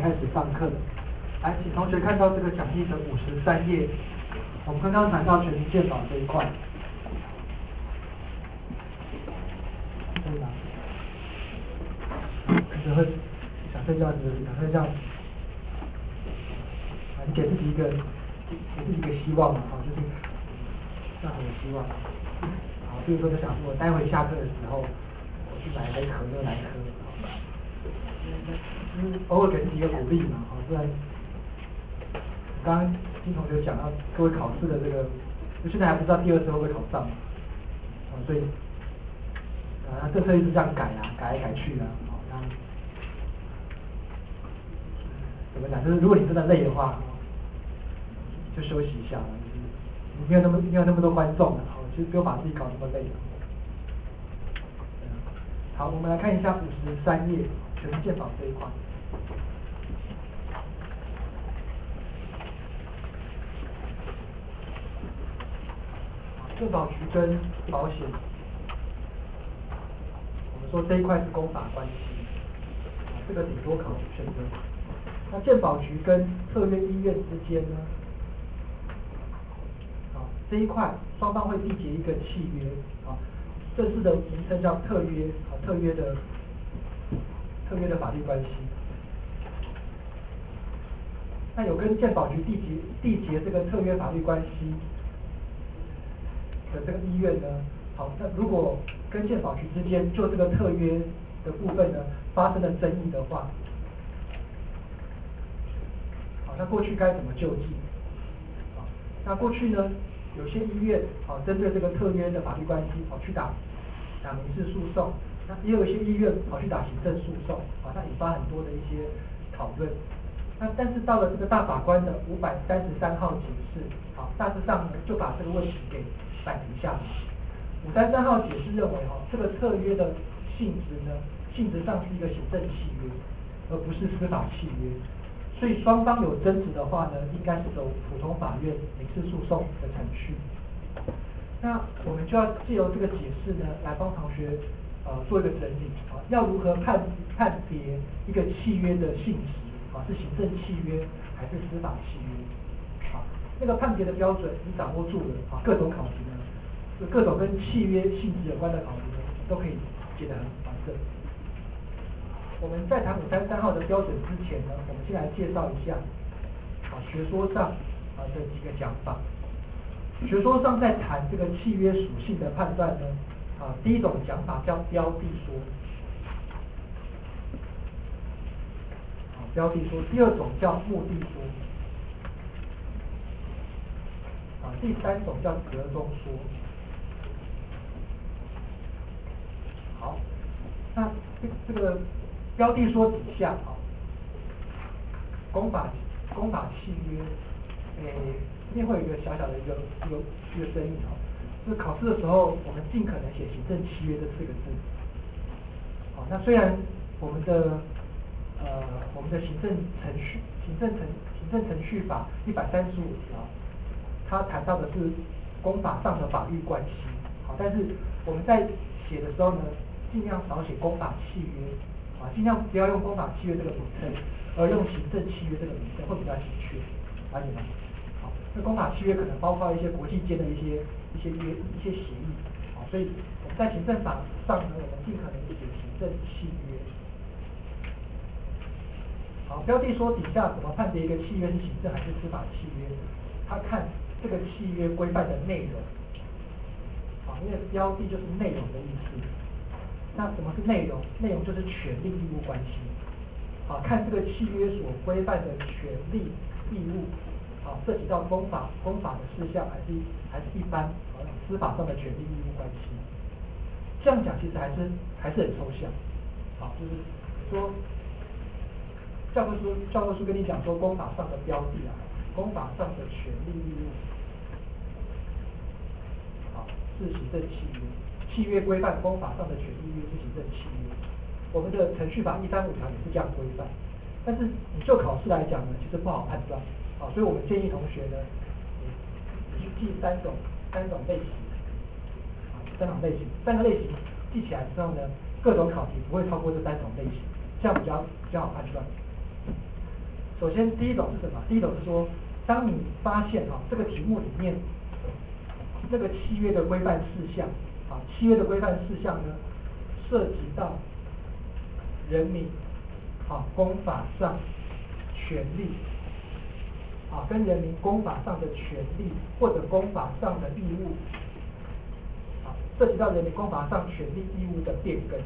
开始上课了。来，请同学看到这个讲义的53页，我们刚刚谈到全民健保这一块，可以吗？可能会想睡觉，想睡觉，你给自己一个希望嘛，就是这样的希望。比如说就想我待会下课的时候，我去买一杯可乐来喝，偶尔给自己一个鼓励嘛，不然刚刚听同学讲到各位考试的这个，就现在还不知道第二次会不会考上，所以政策一直这样改来改去那怎么讲？就是如果你真的累的话，就休息一下，就是你没有那么多观众了。其实不用把自己搞那么累。好，我们来看一下53页全民健保这一块。健保局跟保险，我们说这一块是公法关系，这个顶多考选择。那健保局跟特约医院之间呢？这一块双方会缔结一个契约，正式的名称叫特约，特约的法律关系。那有跟健保局缔结这个特约法律关系的这个医院呢，那如果跟健保局之间就这个特约的部分呢发生了争议的话，那过去该怎么救济？那过去呢？有些医院针对这个特约的法律关系去打民事诉讼，那也有一些医院跑去打行政诉讼，那引发很多的一些讨论。那但是到了这个大法官的533号解释，大致上呢就把这个问题给摆平下来。533号解释认为这个特约的性质上是一个行政契约，而不是司法契约。所以双方有争执的话呢，应该是走普通法院民事诉讼的程序。那我们就要借由这个解释呢，来帮同学做一个整理要如何判别一个契约的性质是行政契约还是司法契约那个判别的标准你掌握住了各种考题呢，就各种跟契约性质有关的考题呢，都可以解得很完整。我们在谈533号的标准之前呢，我们先来介绍一下学说上的几个讲法。学说上在谈这个契约属性的判断呢，第一种讲法叫标的说，标的说；第二种叫目的说，第三种叫折中说。好，那这个标的说底下公法契约，这边会有一个小小的一个争议就是考试的时候，我们尽可能写行政契约这4个字。那虽然我们的行政程序法135条，它谈到的是公法上的法律关系，但是我们在写的时候呢，尽量少写公法契约，尽量不要用公法契约这个名称，而用行政契约这个名称会比较精确，了解吗？那公法契约可能包括一些国际间的一些协议，所以我们在行政法上呢，我们尽可能写行政契约。标的说底下怎么判别一个契约是行政还是司法契约？他看这个契约规范的内容，因为标的就是内容的意思。那什么是内容？内容就是权利义务关系。看这个契约所规范的权利义务，涉及到公法的事项，还是一般司法上的权利义务关系。这样讲其实还是很抽象。就是说。教科书跟你讲说，公法上的标的公法上的权利义务，是行政契约，契约规范公法上的权利义务是行政契约。我们的程序法135条也是这样规范，但是你就考试来讲呢，其实不好判断，所以我们建议同学呢，你去记三种类型，3个类型记起来之后呢，各种考题不会超过这3种类型，这样比较好判断。 首先第一种是什么？第一种是说，当你发现这个题目里面那个契约的规范事项契约的规范事项呢，涉及到人民公法上权利跟人民公法上的权利或者公法上的义务涉及到人民公法上权利义务的变更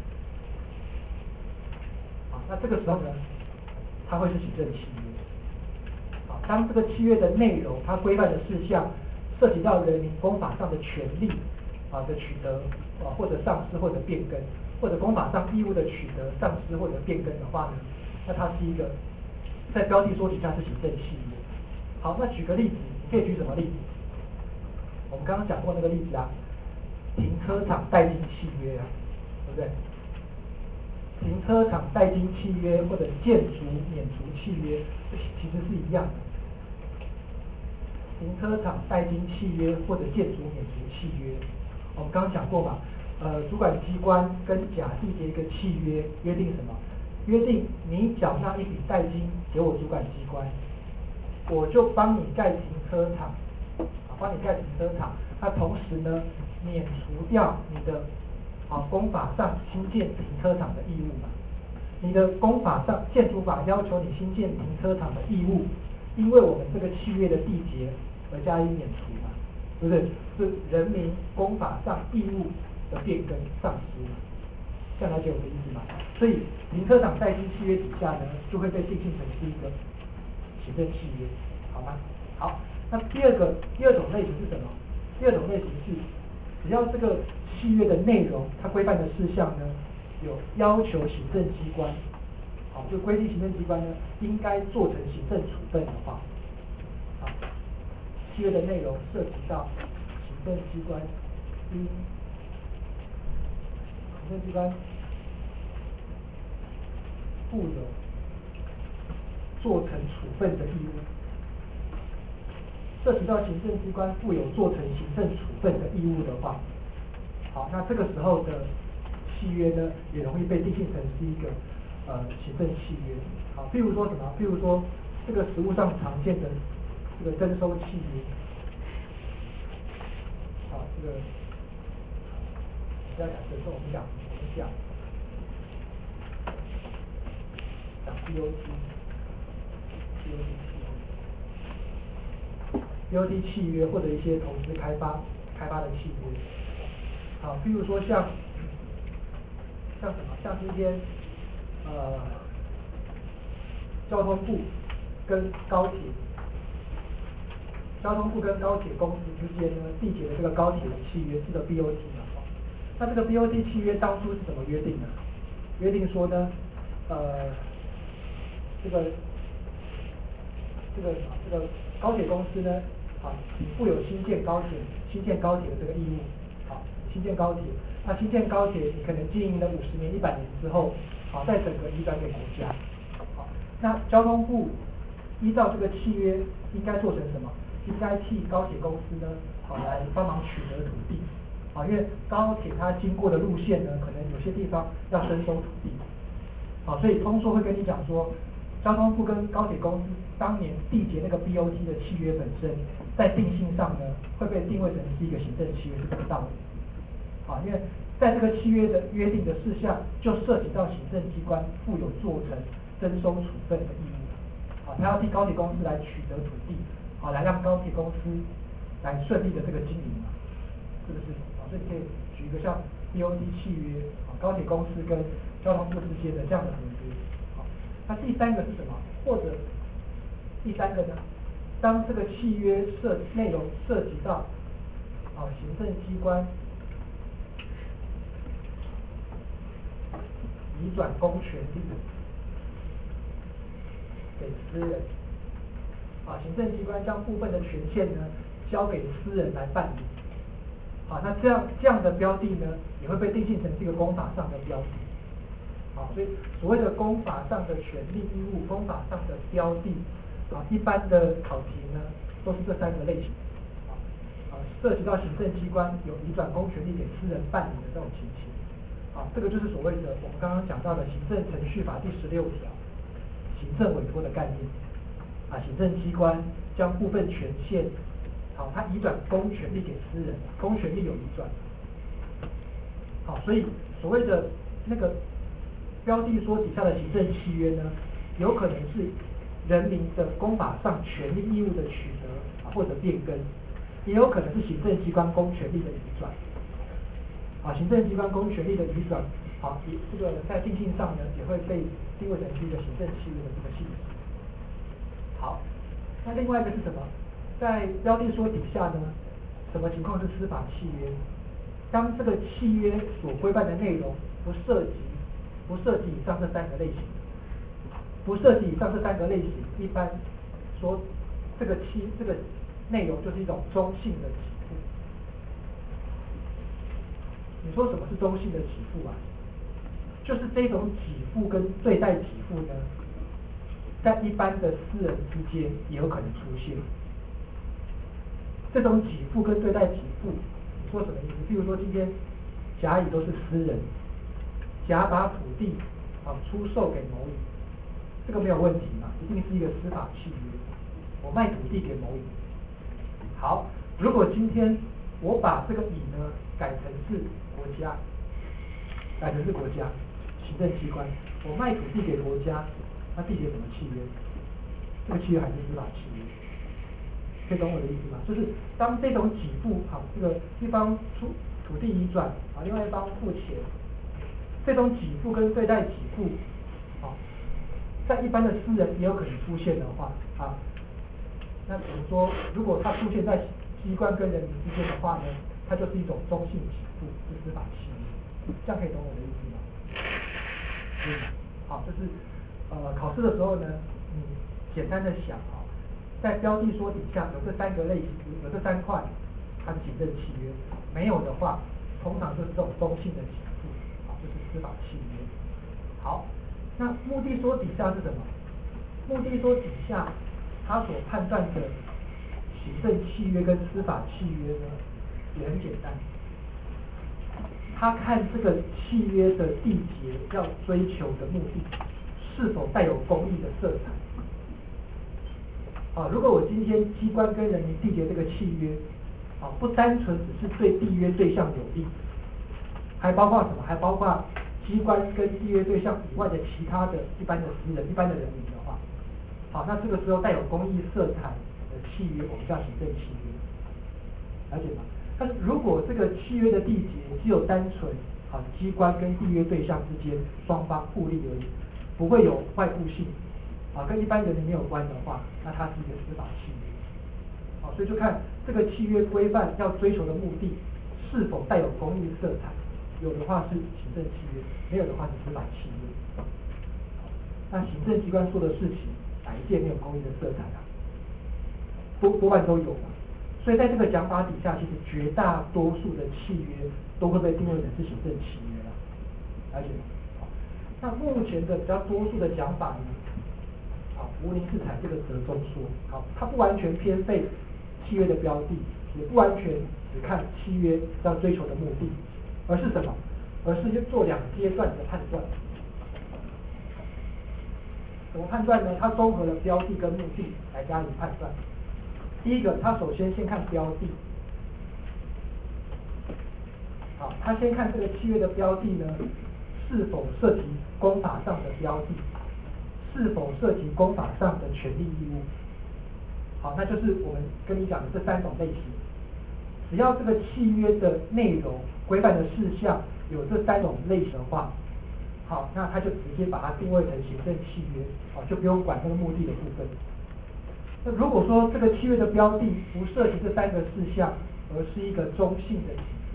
那这个时候呢，它会是行政契约当这个契约的内容它规范的事项涉及到人民公法上的权利的取得或者丧失或者变更，或者公法上义务的取得、丧失或者变更的话呢，那它是一个在标的说底下是行政契约。好，那举个例子，你可以举什么例子？我们刚刚讲过那个例子停车场代金契约对不对？停车场代金契约或者建筑免除契约，其实是一样的。停车场代金契约或者建筑免除契约，我们刚刚讲过嘛，主管机关跟甲缔结一个契约，约定什么？约定你缴纳一笔代金给我主管机关，我就帮你盖停车场，帮你盖停车场。那同时呢，免除掉你的公法上新建停车场的义务嘛。你的公法上建筑法要求你新建停车场的义务，因为我们这个契约的缔结而加以免除嘛，对不对？是人民公法上义务的变更丧失，这样了解我的意思吗？所以停车场代金契约底下呢，就会被定性成是一个行政契约，好吗？好，那第二种类型是什么？第二种类型是，只要这个契约的内容它规范的事项呢，有要求行政机关，就规定行政机关呢应该做成行政处分的话，契约的内容涉及到行政机关负有做成处分的义务，涉及到行政机关负有做成行政处分的义务的话，好，那这个时候的契约呢，也容易被定性成是一个行政契约。好，譬如说什么？譬如说这个实务上常见的这个征收契约，这个不要讲征收，我们讲BOT 契约或者一些投资开发的契约。好，譬如说像什么？像今天交通部跟高铁公司之间呢缔结的这个高铁的契约，这个 BOT 嘛。那这个 BOT 契约当初是怎么约定的？约定说呢，这个高铁公司呢，你负有新建高铁的这个义务，新建高铁，那新建高铁你可能经营了50年、100年之后，再整个移转给国家，那交通部依照这个契约应该做成什么？应该替高铁公司呢，来帮忙取得土地，因为高铁它经过的路线呢，可能有些地方要征收土地，所以通说会跟你讲说，交通部跟高铁公司当年缔结那个 BOT 的契约本身，在定性上呢，会被定位成是一个行政契约，是这个道理。因为在这个契约的约定的事项，就涉及到行政机关负有做成征收处分的义务，他要替高铁公司来取得土地，来让高铁公司来顺利的这个经营嘛，是不是？所以你可以举一个像 BOT 契约，高铁公司跟交通部之间的这样的合约。那第三个是什么？或者第三个呢？当这个契约内容涉及到行政机关移转公权力给私人，行政机关将部分的权限呢交给私人来办理，那这样的标的呢，也会被定性成是一个公法上的标的，所以所谓的公法上的权利义务、公法上的标的，一般的考题呢都是这3个类型，涉及到行政机关有移转公权力给私人办理的这种情形。这个就是所谓的我们刚刚讲到的《行政程序法》第16条， 行政委托的概念，行政机关将部分权限，它移转公权力给私人，公权力有移转，所以所谓的那个标的说底下的行政契约呢，有可能是人民的公法上权利义务的取得或者变更，也有可能是行政机关公权力的移转。行政机关公权力的移转，这个在定性上呢，也会被定位成是一个行政契约的这个性质。好，那另外一个是什么？在标的说底下呢，什么情况是司法契约？当这个契约所规范的内容不涉及以上这三个类型，不涉及以上这三个类型，一般说这个内容就是一种中性的给付。你说什么是中性的给付啊？就是这种给付跟对待给付呢，在一般的私人之间也有可能出现。这种给付跟对待给付，你说什么意思？比如说今天甲乙都是私人，甲把土地出售给某乙，这个没有问题嘛，一定是一个司法契约。我卖土地给某乙。好，如果今天我把这个乙呢改成是国家，行政机关，我卖土地给国家，那缔结什么契约？这个契约还是司法契约，可以懂我的意思吗？就是当这种给付，这个一方出土地移转，另外一方付钱，这种给付跟对待给付，在一般的私人也有可能出现的话，那我们说，如果它出现在机关跟人民之间的话呢，它就是一种中性给付，是司法契约，这样可以懂我的意思吗？好，就是考试的时候呢，你简单的想在标的说底下有这三个类型，有这三块，它是行政契约；没有的话，通常就是这种中性的给付，就是司法契约。好，那目的说底下是什么？目的说底下，它所判断的行政契约跟司法契约呢，也很简单。他看这个契约的缔结要追求的目的是否带有公益的色彩。如果我今天机关跟人民缔结这个契约，不单纯只是对缔约对象有利，还包括什么？还包括机关跟缔约对象以外的其他的一般的私人、一般的人民的话，那这个时候带有公益色彩的契约，我们叫行政契约，了解吗？但是如果这个契约的缔结只有单纯机关跟缔约对象之间双方互利而已，不会有外部性，跟一般人民没有关的话，那它是一个司法契约。所以就看这个契约规范要追求的目的是否带有公益色彩，有的话是行政契约，没有的话是司法契约。那行政机关做的事情哪一件没有公益的色彩啊？多半都有嘛。所以在这个讲法底下，其实绝大多数的契约都会被定位成是行政契约了，了解吗？那目前的比较多数的讲法呢，吴宁是采这个折中说，它不完全偏废契约的标的，也不完全只看契约要追求的目的，而是什么？而是做两阶段的判断。怎么判断呢？它综合了标的跟目的来加以判断。第一个，他首先看标的，他先看这个契约的标的呢，是否涉及公法上的标的，是否涉及公法上的权利义务。好，那就是我们跟你讲的这三种类型。只要这个契约的内容规范的事项有这三种类型的话，好，那他就直接把它定位成行政契约，就不用管那个目的的部分。那如果说这个契约的标的不涉及这三个事项，而是一个中性的给付，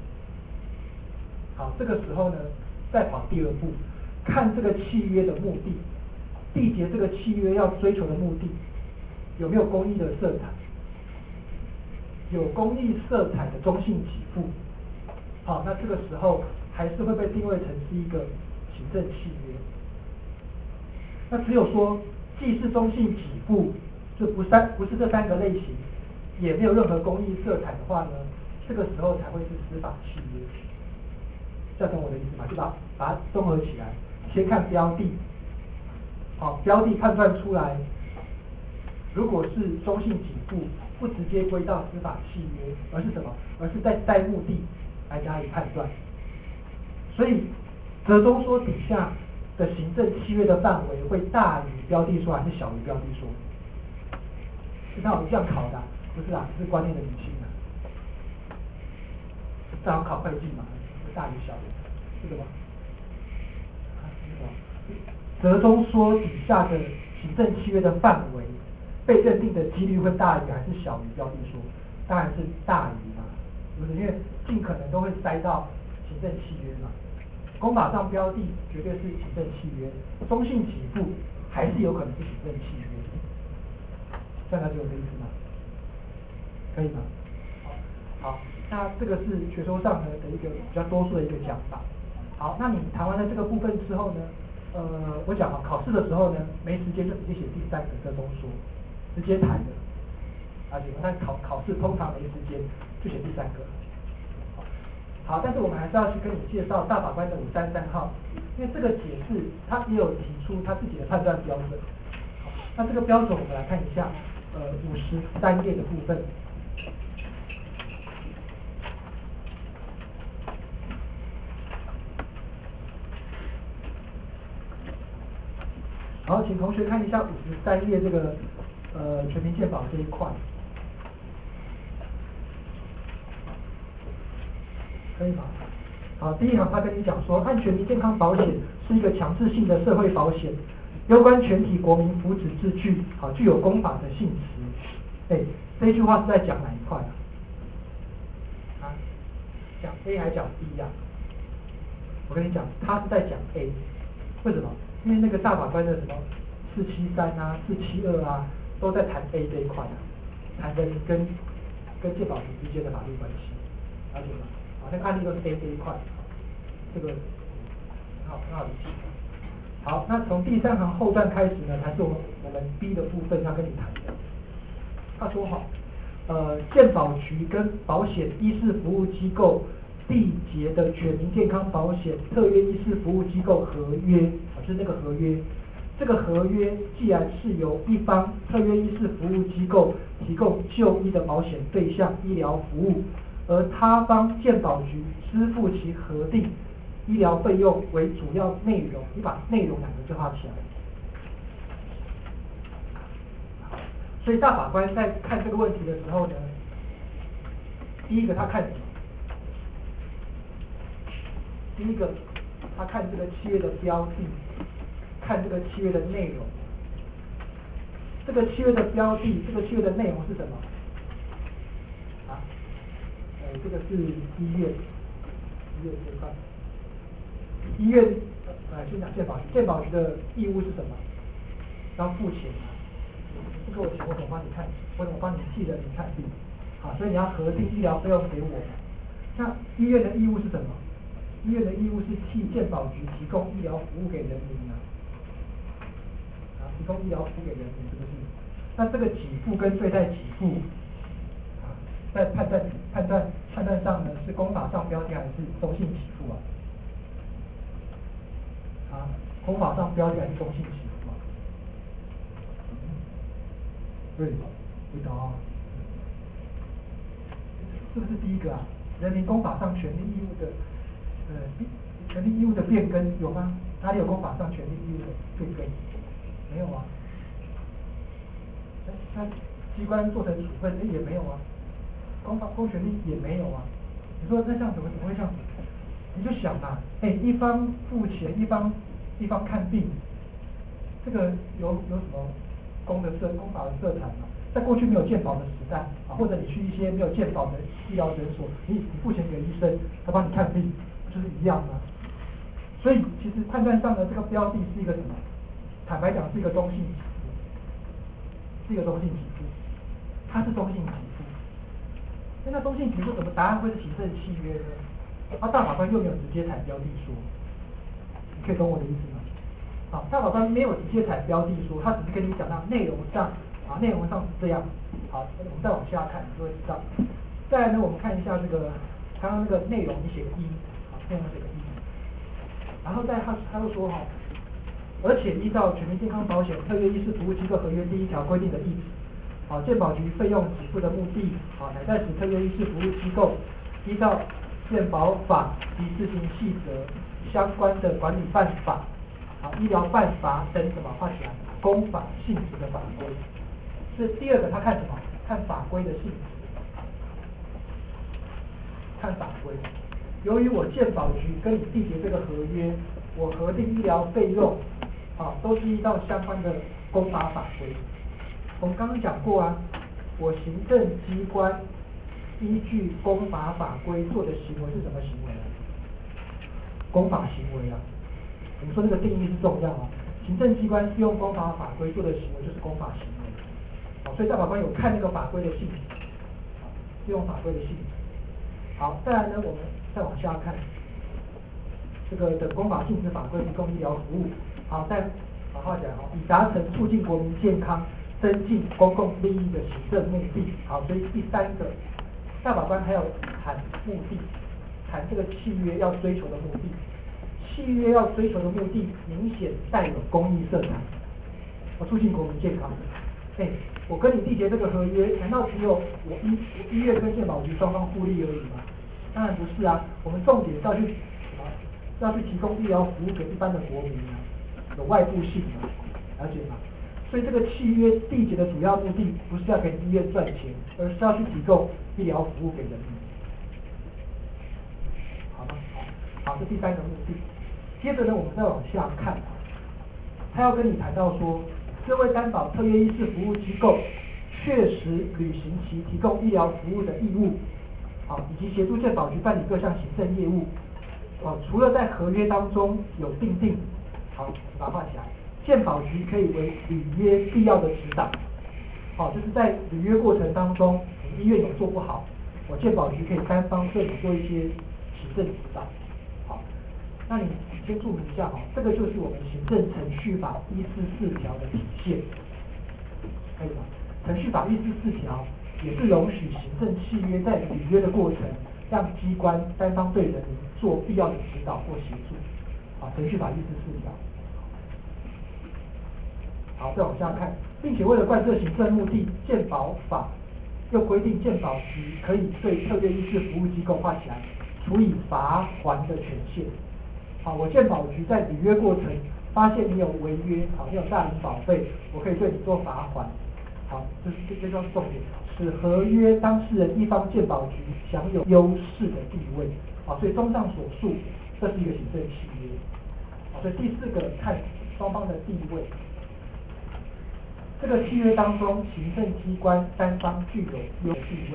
好，这个时候呢，再跑第二步，看这个契约的目的，缔结这个契约要追求的目的有没有公益的色彩，有公益色彩的中性给付，好，那这个时候还是会被定位成是一个行政契约。那只有说既是中性给付，就不是这三个类型，也没有任何公益色彩的话呢，这个时候才会是司法契约。这样懂我的意思吗？就把它综合起来，先看标的， 好，标的判断出来，如果是中性给付，不直接归到司法契约，而是什么？而是在带目的来加以判断。所以，折中说底下的行政契约的范围会大于标的说还是小于标的说？是他有这样考的不是啊，这是观念的理清啊。正好考会计嘛，大于小于，这个吗？折中说底下的行政契约的范围被认定的几率会大于还是小于标的说？当然是大于嘛，是不是？因为尽可能都会塞到行政契约嘛。公法上标的绝对是行政契约，中性给付还是有可能是行政契约。这样了解我的意思吗？可以吗？好，那这个是学说上呢的一个比较多数的一个讲法。好，那你谈完了这个部分之后呢，我讲考试的时候呢，没时间就直接写第三个折中说，直接谈的。但考试通常没时间，就写第三个。好，但是我们还是要去跟你介绍大法官的533号，因为这个解释他也有提出他自己的判断标准。好，那这个标准我们来看一下，53页的部分。好，请同学看一下53页这个全民健保这一块，可以吗？好，第一行他跟你讲说，按全民健康保险是一个强制性的社会保险，攸关全体国民福祉之具，好，具有公法的性质。这一句话是在讲哪一块啊？讲 A 还讲 B 呀？我跟你讲，他是在讲 A， 为什么？因为那个大法官的什么473啊、472啊，都在谈 A 这一块啊，谈跟健保局之间的法律关系，了解吗？那个案例都是 A 这一块，这个很好理解。好，那从第3行后段开始呢，才是我们 B 的部分要跟你谈的。他说健保局跟保险医事服务机构缔结的全民健康保险特约医事服务机构合约，就是那个合约。这个合约既然是由一方特约医事服务机构提供就医的保险对象医疗服务，而他方健保局支付其核定医疗费用为主要内容，你把内容2个字画起来。所以大法官在看这个问题的时候呢，第一个他看什么？第一个他看这个契约的标的，看这个契约的内容。这个契约的标的，这个契约的内容是什么？这个是医院这一块。医院先讲健保局，健保局的义务是什么？要付钱啊。不给我钱，我怎么帮你看？我怎么帮你替人看病？好，所以你要核定医疗费用给我。那医院的义务是什么？医院的义务是替健保局提供医疗服务给人民提供医疗服务给人民，是不是？那这个给付跟对待给付在判断上呢，是公法上标的还是中性给付公法上标的还是中性给付对，回答是不是第一个人民公法上权利义务的权利义务的变更有吗？哪里有公法上权利义务的变更？没有啊。那机关做成处分也没有啊。公权力也没有啊。你说那像怎么会这样子？你就想嘛，一方付钱，一方看病，这个有什么公法的社团吗？在过去没有健保的时代或者你去一些没有健保的医疗诊所，你付钱给医生，他帮你看病，就是一样吗？所以其实判断上的这个标的是一个什么？坦白讲是一个中性给付，是一个中性给付，它是中性给付。那中性给付怎么答案会是行政契约呢？大法官又没有直接采标的说，你可以懂我的意思吗？大法官没有直接采标的说，他只是跟你讲到内容上是这样。好，我们再往下看，你就会知道。再来呢，我们看一下这个刚刚那个内容，你写个一，内容写个一。然后他又说而且依照全民健康保险特约医师服务机构合约第1条规定的意旨，健保局费用给付的目的，乃在使特约医师服务机构依照健保法及施行细则相关的管理办法、医疗办法等什么画起来公法性质的法规。所以第二个他看什么？看法规的性质，看法规。由于我健保局跟你缔结这个合约，我核定医疗费用，都是依照相关的公法法规。我们刚刚讲过啊，我行政机关依据公法法规做的行为是什么行为啊？公法行为啊。我们说这个定义是重要啊。行政机关适用公法法规做的行为就是公法行为。所以大法官有看那个法规的性质，适用法规的性质。好，再来呢，我们再往下看，这个的公法性质法规提供医疗服务。好，再好好讲以达成促进国民健康、增进公共利益的行政目的。好，所以第三个，大法官还要谈目的，谈这个契约要追求的目的。契约要追求的目的明显带有公益色彩，促进国民健康。我跟你缔结这个合约，难道只有我医院跟健保局双方互利而已吗？当然不是啊，我们重点是要去什么？要去提供医疗服务给一般的国民啊，有外部性嘛，了解吗？所以这个契约缔结的主要目的不是要给医院赚钱，而是要去提供医疗服务给人民。好吗？好，这第三个目的。接着呢，我们再往下看，他要跟你谈到说，这位担保特约医师服务机构确实履行其提供医疗服务的义务，以及协助健保局办理各项行政业务。除了在合约当中有订定，把它画起来，健保局可以为履约必要的指导。就是在履约过程当中，医院有做不好，我健保局可以单方对你做一些行政指导。那你先注明一下这个就是我们行政程序法144条的体现，可以吗？程序法144条也是容许行政契约在履约的过程，让机关单方对人民做必要的指导或协助。程序法144条。好，再往下看，并且为了贯彻行政目的，健保法又规定健保局可以对特约医师服务机构画起来处以罚锾的权限。我健保局在履约过程发现你有违约，你有诈领保费，我可以对你做罚锾。这就是重点，使合约当事人一方健保局享有优势的地位。所以综上所述，这是一个行政契约。所以第四个看双方的地位。这个契约当中，行政机关单方具有优势地位。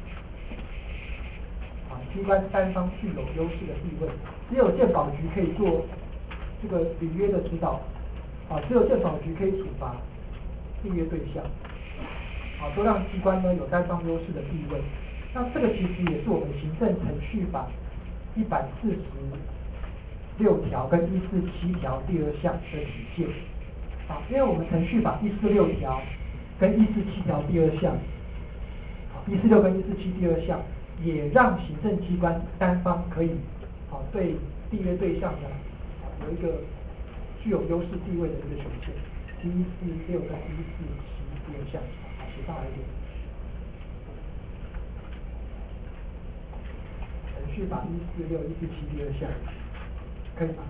机关单方具有优势的地位，只有健保局可以做这个履约的指导，只有健保局可以处罚缔约对象，都让机关呢有单方优势的地位。那这个其实也是我们行政程序法146条跟147条第2项的体现。因为我们程序法146条跟147条第2项，146跟147第2项。也让行政机关单方可以对缔约对象呢有一个具有优势地位的一个权限。146跟147第2项，写上来一点。程序法146、147第2项，可以吗？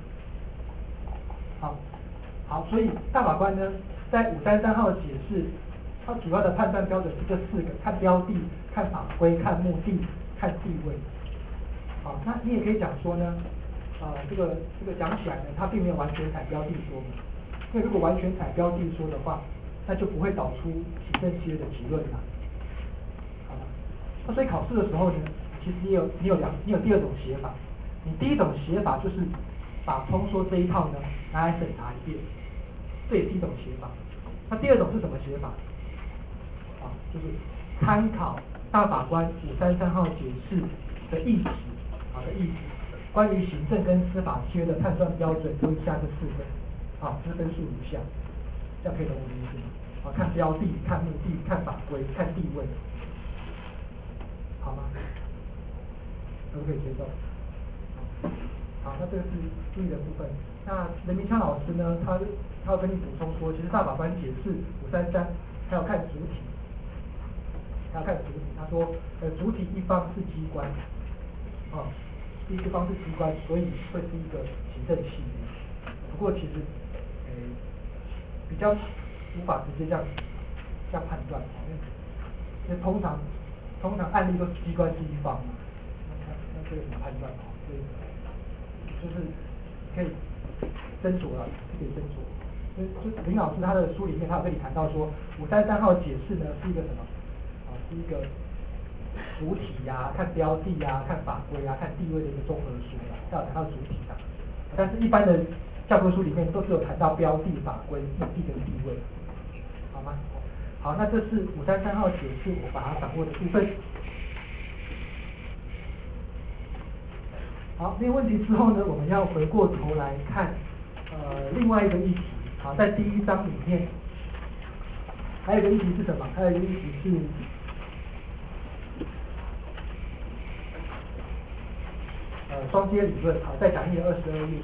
好，所以大法官呢在533号解释，它主要的判断标准是这4个：看标的、看法规、看目的、看地位。那你也可以讲说呢，这个讲起来呢，它并没有完全采标的说明，因为如果完全采标的说的话，那就不会导出行政契约的结论了。那所以考试的时候呢，其实你有第2种写法。你第一种写法就是把通说这一套呢拿来审查一遍，这也是一种写法。那第2种是什么写法？就是参考大法官533号解释的意旨，关于行政跟司法契约的判断标准有以下这4个，这是分数如下，这样可以懂我的意思吗？看标的、看目的、看法规、看地位，好吗？可不可以接受？好，那这个是注意的部分。 那任明强老师呢，他要跟你补充说，其实大法官解释533，还要看主体，他说，主体一方是机关，第一个方是机关，所以会是一个行政系列。不过其实，比较无法直接这样判断，因为通常案例都是机关是一方嘛，那这个怎么判断？所以就是可以斟酌了，可以斟酌。就林老师他的书里面，他有跟你谈到说，533号解释呢是一个什么？是一个主体呀、看标的呀、看法规呀、看地位的一个综合书啦，他有谈到主体的。但是一般的教科书里面都是有谈到标的、法规、目的跟地位，好吗？好，那这是533号解释我把它掌握的部分。好，没有问题之后呢，我们要回过头来看另外一个议题。好，在第1章里面，还有一个议题是什么？还有一个议题是双阶理论。好，在讲义的22页。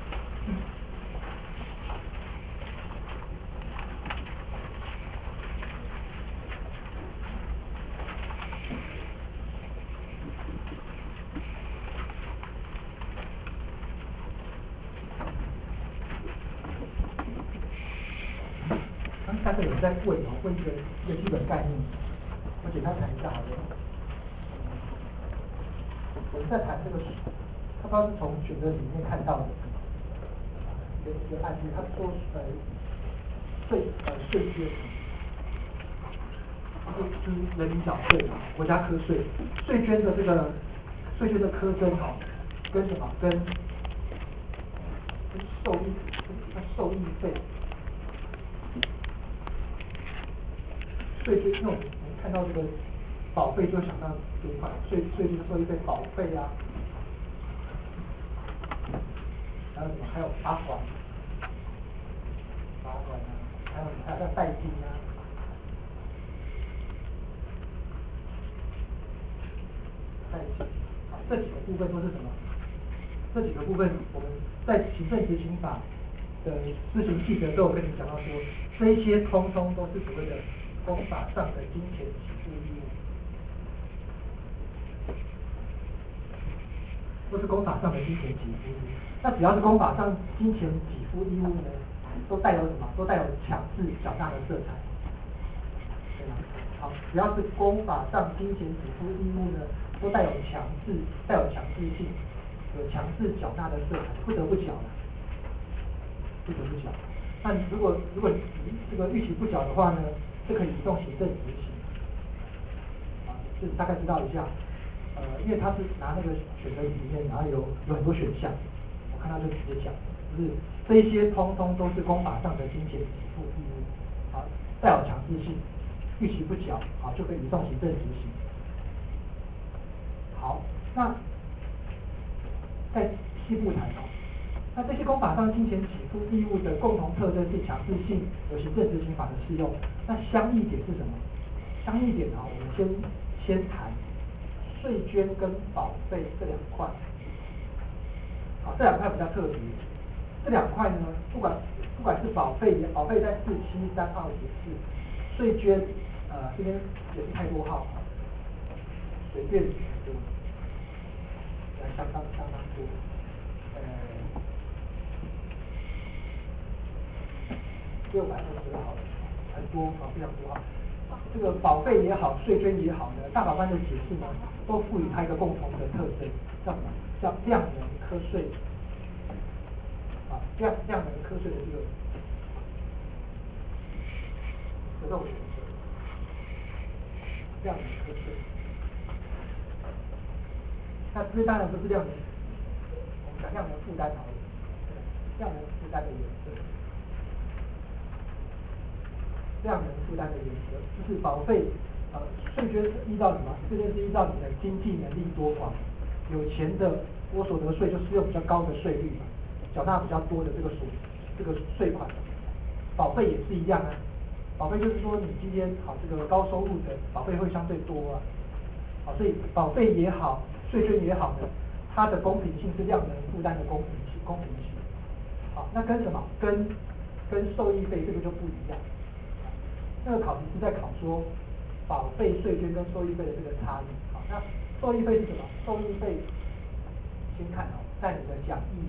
大概有人在问一个基本概念，我简单谈一下好了。我们在谈这个，他不知道是从选择里面看到的一个案例，他说税捐，就是人民缴税嘛，国家课税，税捐的这个税捐的课征跟什么？跟受益费。税捐，那我们看到这个保费就想到这一块，税捐的受益费保费啊，还有什么？还有罚款啊，还有代金啊，代金，这几个部分都是什么？这几个部分我们在行政执行法的施行细则都有跟你讲到说，这一些通通都是所谓的公法上的金钱给付义务，都是公法上的金钱给付义务。那只要是公法上金钱给付义务呢，都带有什么？都带有强制缴纳的色彩，对吗？好，只要是公法上金钱给付义务呢，都带有强制性，有强制缴纳的色彩，不得不缴了，不得不缴。那如果你这个逾期不缴的话呢，是可以移动行政执行。这大概知道一下。因为他是拿那个选择里面，然后有很多选项，我看他就直接讲，就是这一些通通都是公法上的金钱给付义务，好，带有强制性，逾期不缴，好就可以移动行政执行。好，那在细部谈那这些公法上金钱给付义务的共同特征是强制性，有行政执行法的适用。那相异点是什么？相异点我们先谈税捐跟保费这两块。好，这两块比较特别。这两块呢，不管是保费在473号也是，税捐这边也是太多号，随便多，相当多。620号，很多非常多这个保费也好，税捐也好呢，大法官的解释呢，都赋予它一个共同的特征，叫什么？叫量能科税。量能科税的这个肉原则，量能科税。那这当然不是量能，我们讲量能负担好了，量能负担的原则。量能负担的原则就是保费，税捐是依照什么？税捐是依照你的经济能力多寡，有钱的多所得税就适用比较高的税率嘛，缴纳比较多的这个税款。保费也是一样啊，保费就是说你今天这个高收入的保费会相对多啊，所以保费也好，税捐也好呢，它的公平性是量能负担的公平性。 好，那跟什么？跟受益费这个就不一样。那个考题是在考说保费税捐跟受益费的这个差异。好，那受益费是什么？受益费先看哦，在你的讲义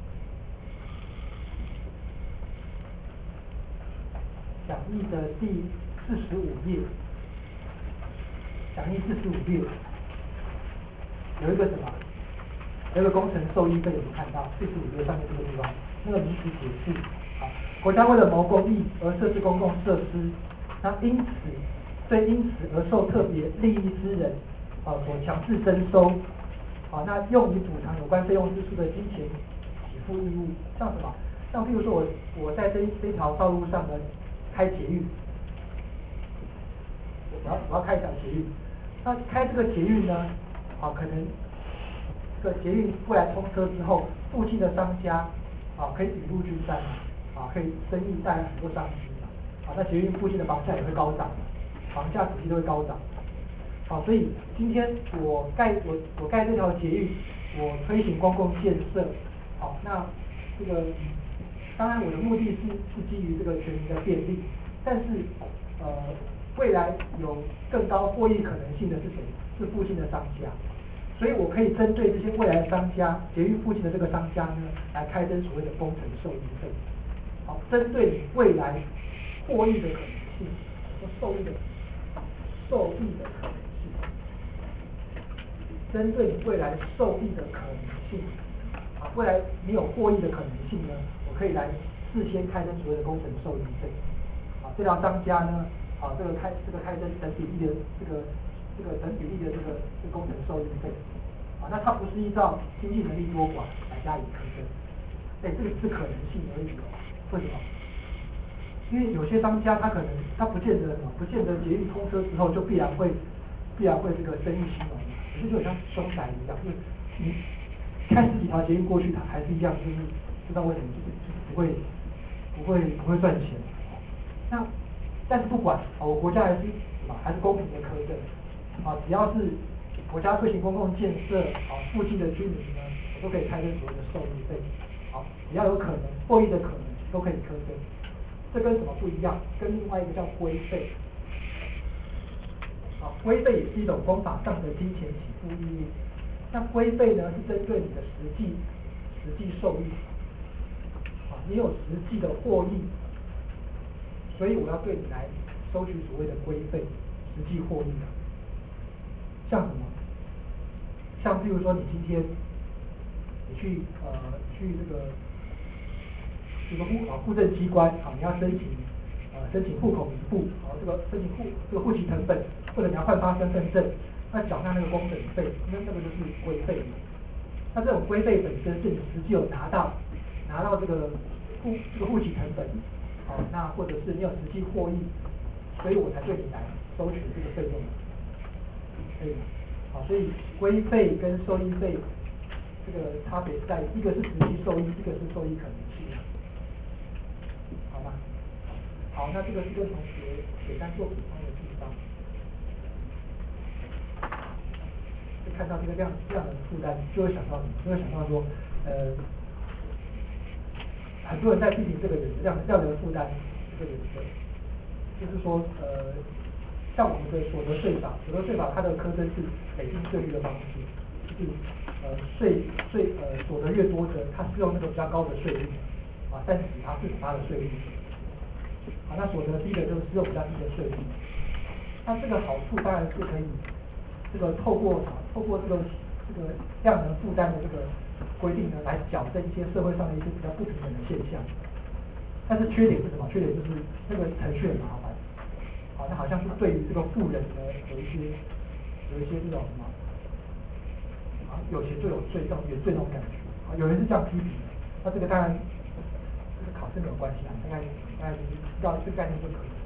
的第45页，讲义45页有一个什么？有一个工程受益费，有没有看到？45页上面这个地方，那个名词解释。好，国家为了谋公益而设置公共设施，那因此而受特别利益之人，所强制征收，那用以补偿有关费用支出的金钱给付义务，像什么？像譬如说我在这条道路上呢开捷运，我要开一条捷运，那开这个捷运呢，可能这个捷运未来通车之后，附近的商家可以雨露均沾可以生意带来很多商机那捷运附近的房价也会高涨，房价土地都会高涨。所以今天我盖这条捷运，我推行公共建设，那这个当然我的目的是基于这个全民的便利，但是未来有更高获益可能性的是谁？是附近的商家，所以我可以针对这些未来的商家，捷运附近的这个商家呢，来开征所谓的工程受益费。好，针对你未来获益的可能性，受益的可能性，针对你未来受益的可能性，未来你有获益的可能性呢，我可以来事先开征所谓的工程受益费。这条商家呢，这个开征等比例的这个等比例的这个工程受益费，那它不是依照经济能力多寡来加以课征，这个只是可能性而已为什么？因为有些商家他可能他不见得捷运通车之后就必然会这个生意兴隆，可是就像凶宅一样，就是你开10几条捷运过去，它还是一样，就是不知道为什么就是不会赚钱。那但是不管我国家还是公平的课征只要是国家推行公共建设附近的居民呢，我都可以开征所谓的受益费。只要有可能获益的可能都可以课征。这跟什么不一样？跟另外一个叫规费。规费也是一种公法上的金钱给付义务。那规费呢是针对你的实际受益，你有实际的获益，所以我要对你来收取所谓的规费，实际获益。像什么？像譬如说你今天你去这个户政机关你要申请户口名簿申请这个户籍成本，或者你要换发身份证，那缴纳那个工本费，那个就是规费。那这种规费本身是你实际有拿到这个户籍成本那或者是你有实际获益，所以我才对你来收取这个费用，可以吗？所以规费跟受益费这个差别在一个是实际受益，一个是受益可能性。好吗？好，那这个是跟同学简单做补充的地方。就看到这个量能负担，就会想到什么？就会想到说，很多人在批评这个量能负担这个原则，就是说，像我们的所得税法它的课征是累进税率的方式，就是所得越多的，它是用那个比较高的税率30%、40%的税率。那所得低的就是用比较低的税率。那这个好处当然是可以，这个透过这个量能负担的这个规定呢，来矫正一些社会上的一些比较不平等的现象。但是缺点是什么？缺点就是那个程序很麻烦。那好像是对于这个富人呢，有一些这种什么，有钱就有罪这种原罪那种感觉。有人是这样批评的。那这个当然，这个考试没有关系大概就是知道这个概念就可以了。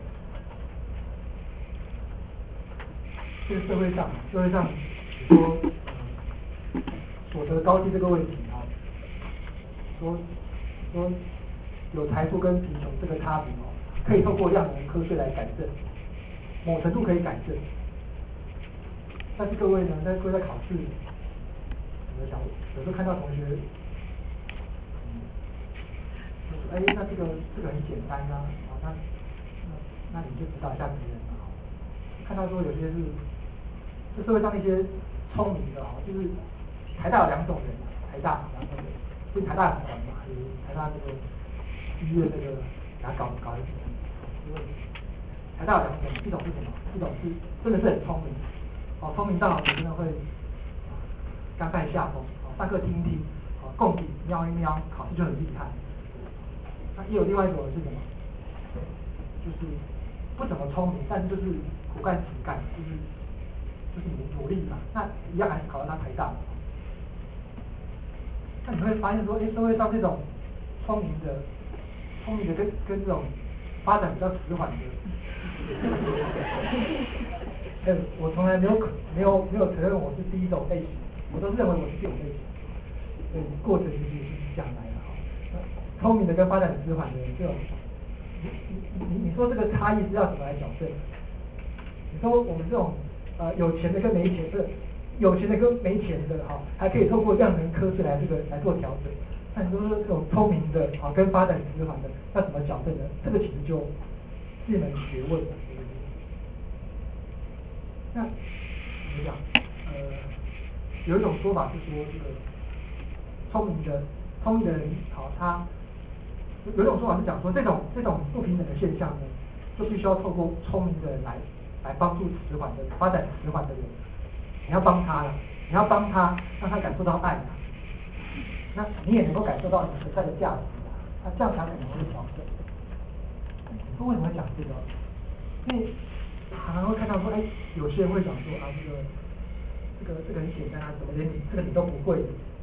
这个社会上说所得高低这个问题说有财富跟贫穷这个差别可以透过量能课税来改正，某程度可以改正。但是各位呢，在考试，有时候看到同学哎，那这个很简单啊，那你就指导一下别人嘛。看到说有些是社会上一些聪明的就是台大有2种人，台大2种人，所以台大很红嘛，有台大这个医院这个给他搞一些，因为台大有2种，一种是什么？一种是真的是很聪明，聪明到你真的会甘拜下风，上课听一听，共笔瞄一瞄，考试就很厉害。那也有另外一种是什么？就是不怎么聪明，但是就是苦干实干，就是努力嘛。那一样还是考到他台大。那你会发现说，哎，社会上这种聪明的跟这种发展比较迟缓的，我从来没有承认我是第一种类型，我都是认为我是第2种类型。所以过程就是这样来的聪明的跟发展迟缓的这种，你说这个差异是要怎么来矫正？你说我们这种有钱的跟没钱的，有钱的跟没钱的还可以透过量能科学来做调整。那你说这种聪明的跟发展迟缓的要怎么矫正呢？这个其实就是一门学问了。那怎么讲？有一种说法是说，这个聪明的人他有一种说法是讲说，这种不平等的现象呢，就必须要透过聪明的人来帮助发展迟缓的人。你要帮他了，你要帮他，让他感受到爱了，那你也能够感受到你存在的价值了，那这样才可能会调整。你说为什么会讲这个？因为常常会看到说，哎，有些人会讲说啊，这个很简单啊，怎么连这个你都不会？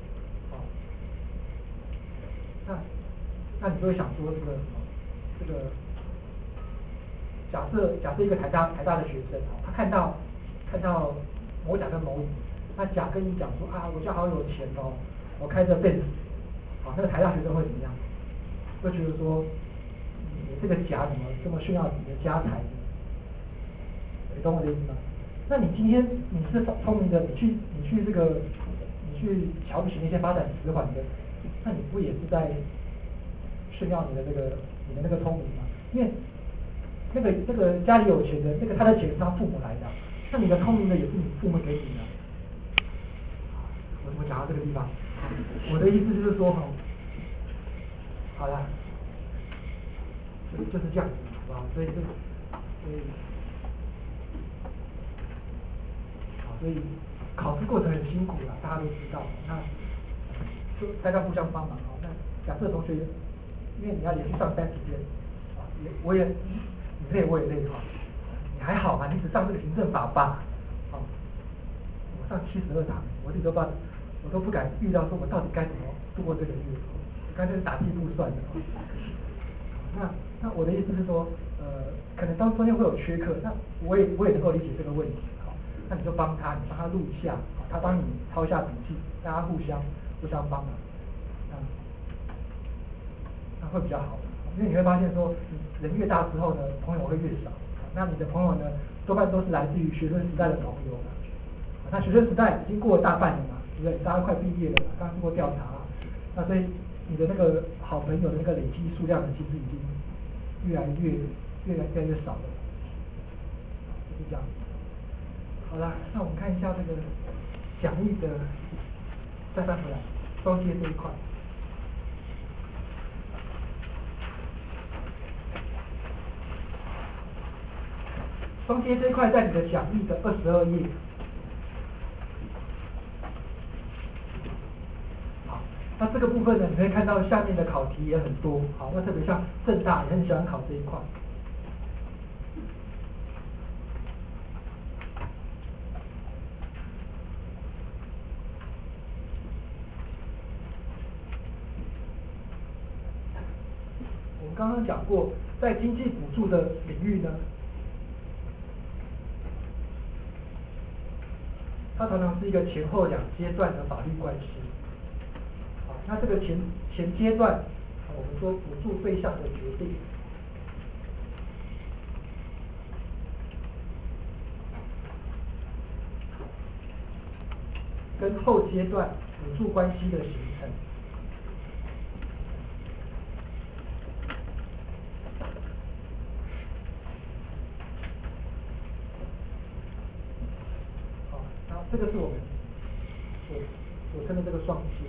那你就会想说这个假设一个台大的学生他看到某甲跟某乙，那甲跟乙讲说啊，我家好有钱我开着Benz，那个台大学生会怎么样？会觉得说你这个甲怎么这么炫耀你的家财？你懂我的意思吗？那你今天你是聪明的，你去瞧不起那些发展迟缓的，那你不也是在炫耀你的那个聪明吗？因为那个家里有钱的，他的钱是他父母来的，那你的聪明的也是你父母给你的。我怎么讲到这个地方？我的意思就是说好了，就是这样子，好吧？所以考试过程很辛苦了，大家都知道。那就大家互相帮忙那假设同学，因为你要连续上30天，我也你累我也累你还好吧？你只上这个行政法吧，我上72堂，我都不敢预料说我到底该怎么度过这个月，干脆打地铺算了。那我的意思是说，可能中间会有缺课，那我也能够理解这个问题，那你就帮他录一下，他帮你抄一下笔记，大家互相帮忙，那会比较好，因为你会发现说，人越大之后呢，朋友会越少，那你的朋友呢，多半都是来自于学生时代的朋友嘛，那学生时代已经过了大半年嘛，对不对？大家快毕业了嘛，刚经过调查那所以你的那个好朋友的那个累积数量呢，其实已经越来越少了，就是这样。好了，那我们看一下这个奖励的，再翻回来，双阶这一块。双阶这一块在你的讲义的22页。好，那这个部分呢，你会看到下面的考题也很多。好，那特别像政大也很喜欢考这一块。我们刚刚讲过，在经济补助的领域呢，它常常是一个前后2阶段的法律关系。好，那这个前阶段，我们说补助对象的决定，跟后阶段补助关系的形成。 这个是我们所称的这个双阶，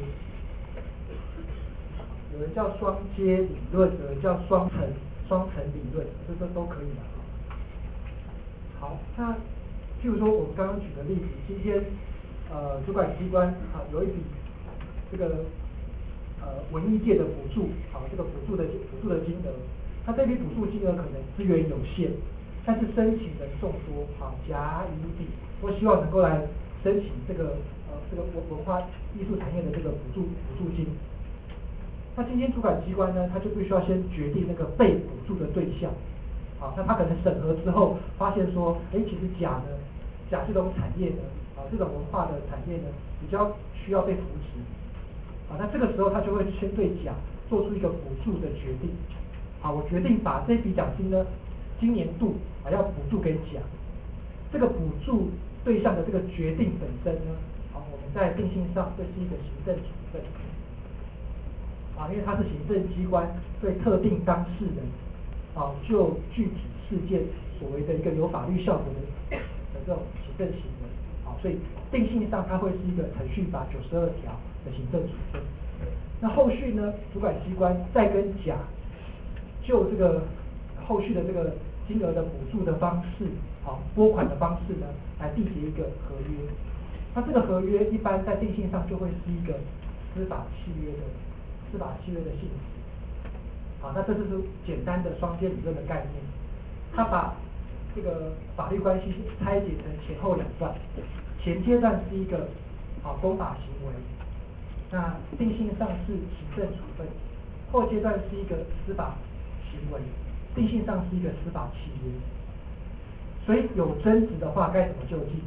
有人叫双阶理论，有人叫双层理论，这都可以的。好，那譬如说我们刚刚举的例子，今天主管机关有一笔这个文艺界的补助，这个补助的金额，那这笔补助金额可能资源有限，但是申请人众多，甲乙丙都希望能够来申请这个文化艺术产业的这个补助金。那今天主管机关呢，他就必须要先决定那个被补助的对象，那他可能审核之后发现说，其实甲这种产业呢，这种文化的产业呢，比较需要被扶持，那这个时候他就会先对甲做出一个补助的决定，我决定把这笔奖金呢，今年度要补助给甲，这个补助对象的这个决定本身呢，我们在定性上这是一个行政处分。因为它是行政机关对特定当事人，就具体事件所谓的一个有法律效果的这种行政行为，所以定性上它会是一个程序法92条的行政处分。那后续呢，主管机关再跟甲就这个后续的这个金额的补助的方式，拨款的方式呢，来缔结一个合约。那这个合约一般在定性上就会是一个司法契约的性质。那这就是简单的双阶理论的概念。它把这个法律关系拆解成前后两段，前阶段是一个公法行为，那定性上是行政处分；后阶段是一个司法行为，定性上是一个司法契约。所以有争执的话该怎么救济？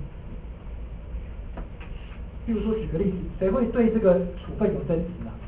譬如说举个例子，谁会对这个处分有争执啊？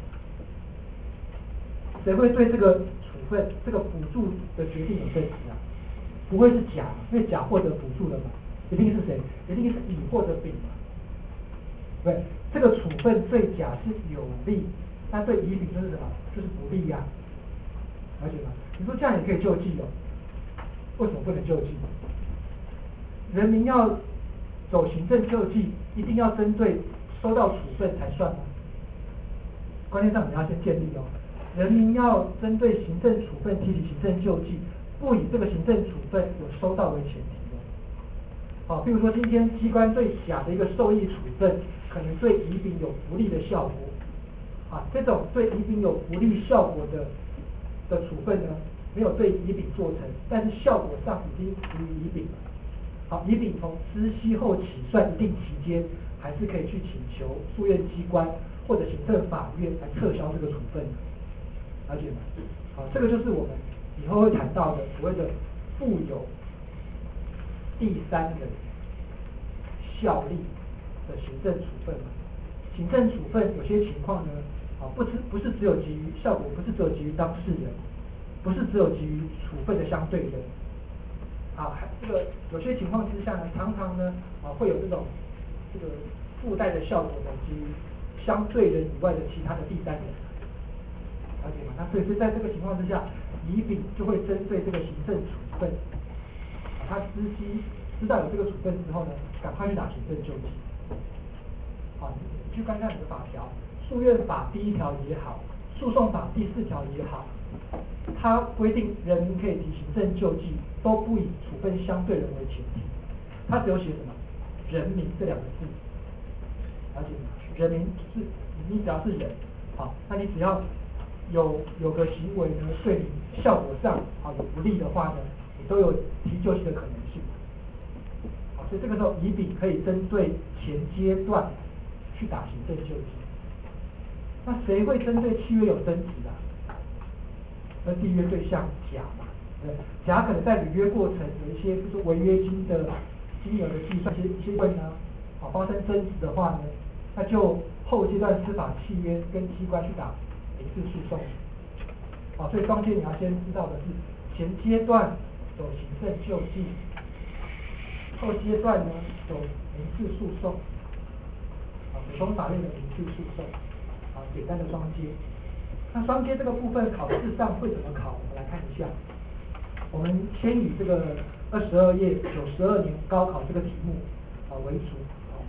谁会对这个处分、这个补助的决定有争执啊？不会是甲，因为甲获得补助了嘛，一定是谁？一定是乙或者丙嘛。对，这个处分对甲是有利，但对乙丙就是什么？就是不利呀，了解吗？你说这样也可以救济哦？为什么不能救济？人民要走行政救济，一定要针对收到处分才算吗？观念上你要先建立哦。人民要针对行政处分提起行政救济，不以这个行政处分有收到为前提哦。譬如说今天机关对甲的一个受益处分，可能对乙丙有不利的效果，这种对乙丙有不利效果的处分呢，没有对乙丙做成，但是效果上已经服于乙丙了。乙丙从知悉后起算一定期间，还是可以去请求诉愿机关或者行政法院来撤销这个处分。了解吗？这个就是我们以后会谈到的所谓的负有第三人效力的行政处分。行政处分有些情况呢，不是只有基于效果，不是只有基于当事人，不是只有基于处分的相对人。这个有些情况之下呢，常常呢，会有这个附带的效果的基于相对人以外的其他的第三人。了解吗？那所以在这个情况之下，乙丙就会针对这个行政处分，他知道有这个处分之后呢，赶快去打行政救济。你去看看你的法条，诉愿法第1条也好，诉讼法第4条也好，它规定人民可以提行政救济，都不以处分相对人为前提，它只有写什么人民这2个字。了解吗？人民是你只要是人，那你只要有个行为呢，对你效果上有不利的话呢，你都有提救济的可能性。所以这个时候乙丙可以针对前阶段去打行政救济。那谁会针对契约有争执啊？那缔约对象甲嘛，甲可能在履约过程有一些，比如说违约金的金额的计算一些问呢，发生争执的话呢，那就后阶段司法契约跟机关去打民事诉讼。所以双阶你要先知道的是，前阶段走行政救济，后阶段呢走民事诉讼，普通法院的民事诉讼，简单的双阶。那双阶这个部分考试上会怎么考？我们来看一下。我们先以这个22页92年高考这个题目为主，我们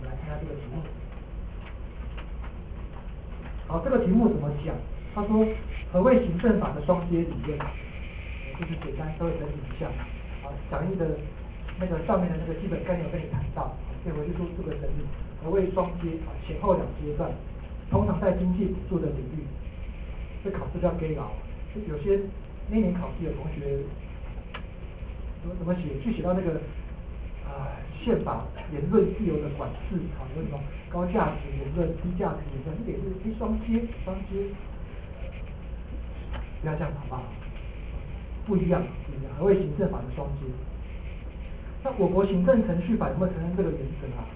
们来看一下这个题目。好，这个题目怎么讲？他说，何谓行政法的双阶理论？就是简单稍微整理一下。好，讲义的那个上面的那个基本概念有跟你谈到，可以回去做这个整理。何谓双阶？前后两阶段，通常在经济补助的领域，这考试叫 gay 佬。有些那年考试有同学怎么写？去写到那个宪法言论自由的管制，有什么高价值言论、低价值言论，这也是双阶，不要这样好不好？不一样。何谓行政法的双阶？那我国行政程序法有没有承认这个原则啊？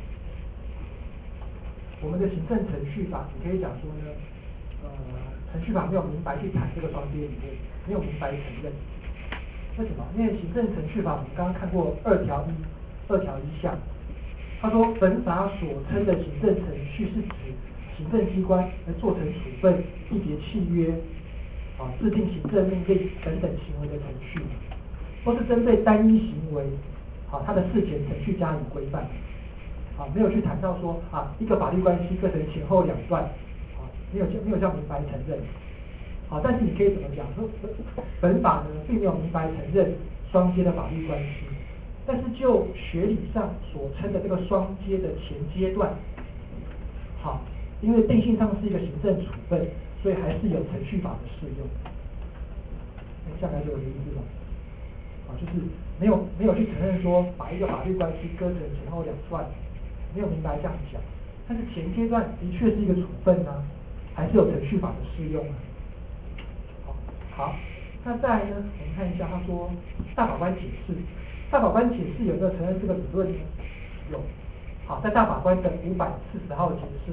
我们的行政程序法，你可以讲说呢，程序法没有明白去谈这个双阶理论，没有明白承认。为什么？因为行政程序法我们刚刚看过2条1项，他说本法所称的行政程序是指行政机关做成处分、缔结契约、制定行政命令等等行为的程序，或是针对单一行为，它的事前程序加以规范。没有去谈到说一个法律关系分成前后两段，没有这样明白承认。但是你可以怎么讲？说本法呢并没有明白承认双阶的法律关系，但是就学理上所称的这个双阶的前阶段，因为定性上是一个行政处分，所以还是有程序法的适用。下来就有意思了。就是没有去承认说把一个法律关系割成前后两段，没有明白这样讲。但是前阶段的确是一个处分啊，还是有程序法的适用啊。好，那再来呢？我们看一下，他说大法官解释，大法官解释有没有承认这个理论呢？有。好，在大法官的540号解释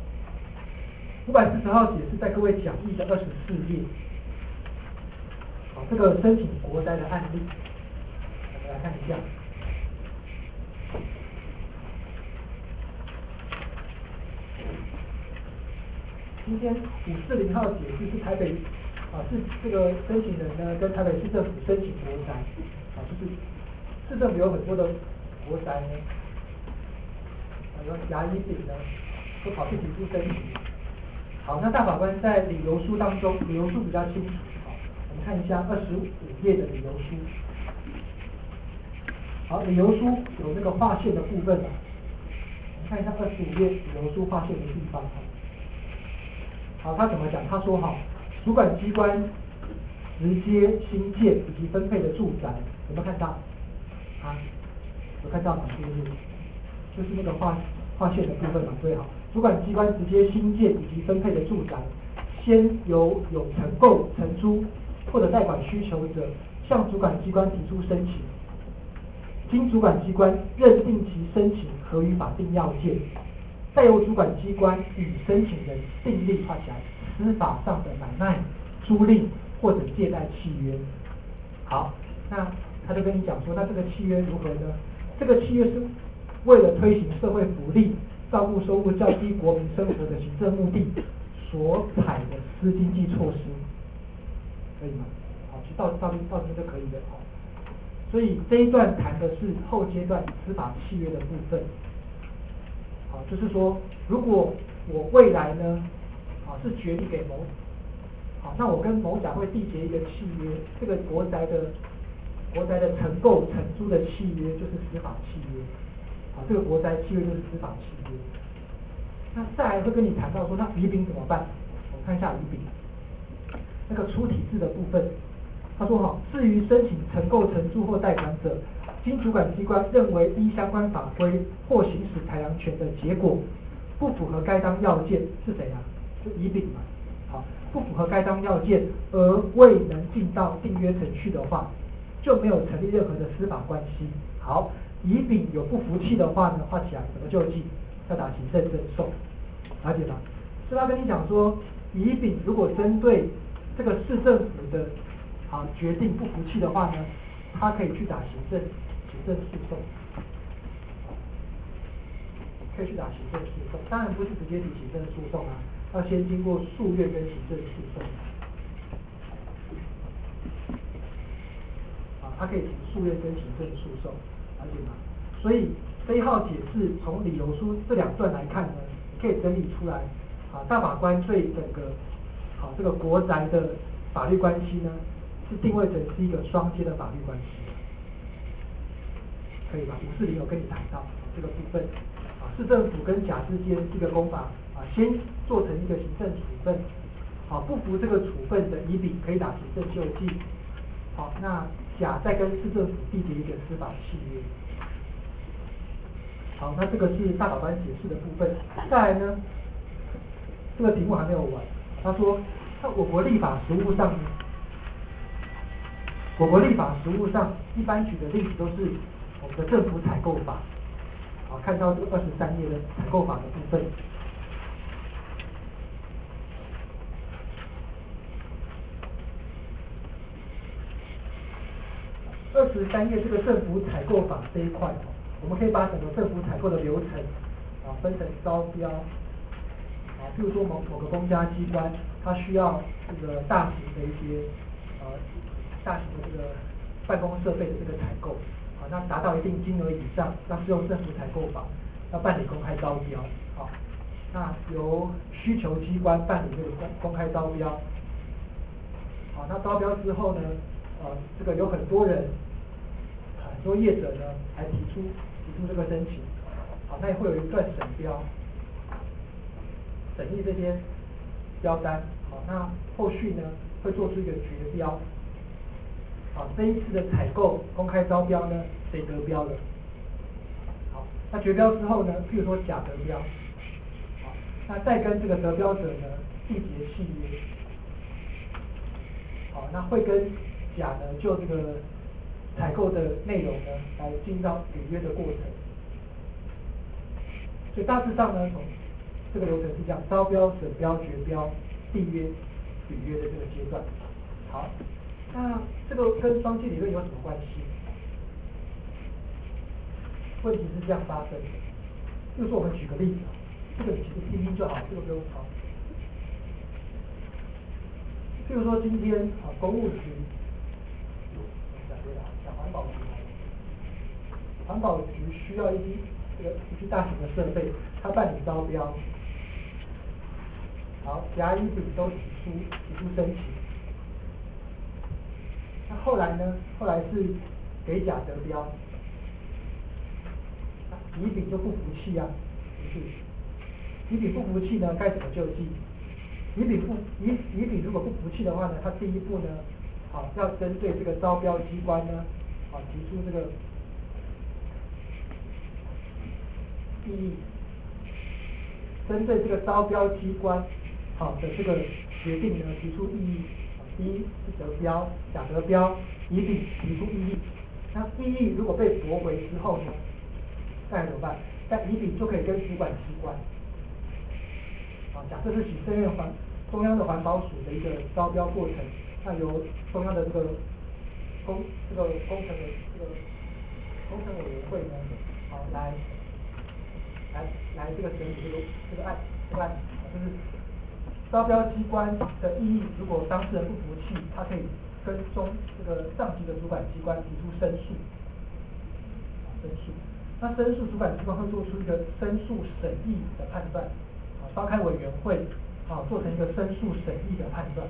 ，540号解释在各位讲义的24页。好，这个申请国灾的案例，我们来看一下。今天540号解释是台北是这个申请人呢跟台北市政府申请国宅，就是市政府有很多的国宅呢，有甲乙丙呢都跑去提出申请。好，那大法官在理由书当中，理由书比较清楚。我们看一下25页的理由书。好，理由书有那个划线的部分我们看一下25页理由书划线的地方。好，他怎么讲？他说主管机关直接新建以及分配的住宅，有没有看到？有看到吗？是不是？就是那个划线的部分嘛。对，主管机关直接新建以及分配的住宅，先由有承购、承租或者贷款需求者向主管机关提出申请，经主管机关认定其申请合于法定要件，再由主管机关与申请人订立画起来司法上的买卖、租赁或者借贷契约。好，那他就跟你讲说，那这个契约如何呢？这个契约是为了推行社会福利、照顾收入较低国民生活的行政目的所采的私经济措施，可以吗？好，其实到这边就可以了。所以这一段谈的是后阶段司法契约的部分。就是说，如果我未来呢，是决定给那我跟某甲会缔结一个契约，这个国宅的承购承租的契约就是司法契约。这个国宅契约就是司法契约。那再来会跟你谈到说，那乙丙怎么办？我们看一下乙丙那个出体制的部分。他说至于申请承购、承租或贷款者，经主管机关认为依相关法规或行使裁量权的结果不符合该当要件，是谁啊？是乙丙嘛？不符合该当要件而未能进到订约程序的话，就没有成立任何的司法关系。好，乙丙有不服气的话呢，画起来怎么救济？要打行政赠送，了解吗？所以他跟你讲说，乙丙如果针对这个市政府的决定不服气的话呢，他可以去打行政诉讼，可以去打行政诉讼。当然不是直接提行政诉讼要先经过诉愿跟行政诉讼。他可以提诉愿跟行政诉讼，了解吗？所以这一号解释从理由书这两段来看呢，可以整理出来，大法官对整个这个国宅的法律关系呢，是定位成是一个双阶的法律关系，可以吧？540有跟你谈到这个部分，市政府跟甲之间这个公法先做成一个行政处分，不服这个处分的乙丙可以打行政救济，那甲再跟市政府缔结一个司法契约。好，那这个是大法官解释的部分。再来呢，这个题目还没有完。他说，那我国立法实务上呢，一般举的例子都是我们的政府采购法。好，看到这个23页的采购法的部分。23页这个政府采购法这一块，我们可以把整个政府采购的流程分成招标，比如说某个公家机关，它需要这个大型的一些这个办公设备的这个采购，那达到一定金额以上，要适用政府采购法，要办理公开招标，那由需求机关办理这个公开招标，那招标之后呢，这个有很多人。很多业者呢，还提出这个申请，那也会有一段审标，审议这些标单，那后续呢会做出一个决标，这一次的采购公开招标呢，谁得标了？那决标之后呢，譬如说甲得标，那再跟这个得标者呢缔结契约，那会跟甲呢就这个采购的内容呢，来进入到履约的过程。所以大致上呢，从这个流程是这样：招标、审标、决标、缔约、履约的这个阶段。好，那这个跟双阶理论有什么关系？问题是这样发生的。比如说，我们举个例子，这个你其实听听就好，这个不用抄。譬如说，今天公务局。讲环保局，环保局需要一批大型的设备，它办理招标，好，甲、乙、丙都提出申请。那后来呢？后来是给甲得标，乙、丙就不服气啊，是不是？乙、丙不服气呢，该怎么救济？乙、丙如果不服气的话呢，他第一步呢，要针对这个招标机关呢，提出这个异议，针对这个招标机关的这个决定呢，提出异议。第一是得标，甲得标，乙、丙提出异议。那异议如果被驳回之后呢，该怎么办？那乙、丙就可以跟主管机关，假设是行政院中央的环保署的一个招标过程，那由中央的这个工程委员会呢，来这个审理这个案，就是招标机关的异议，如果当事人不服气，他可以跟这个上级的主管机关提出申诉，那申诉主管机关会做出一个申诉审议的判断，召开委员会，做成一个申诉审议的判断。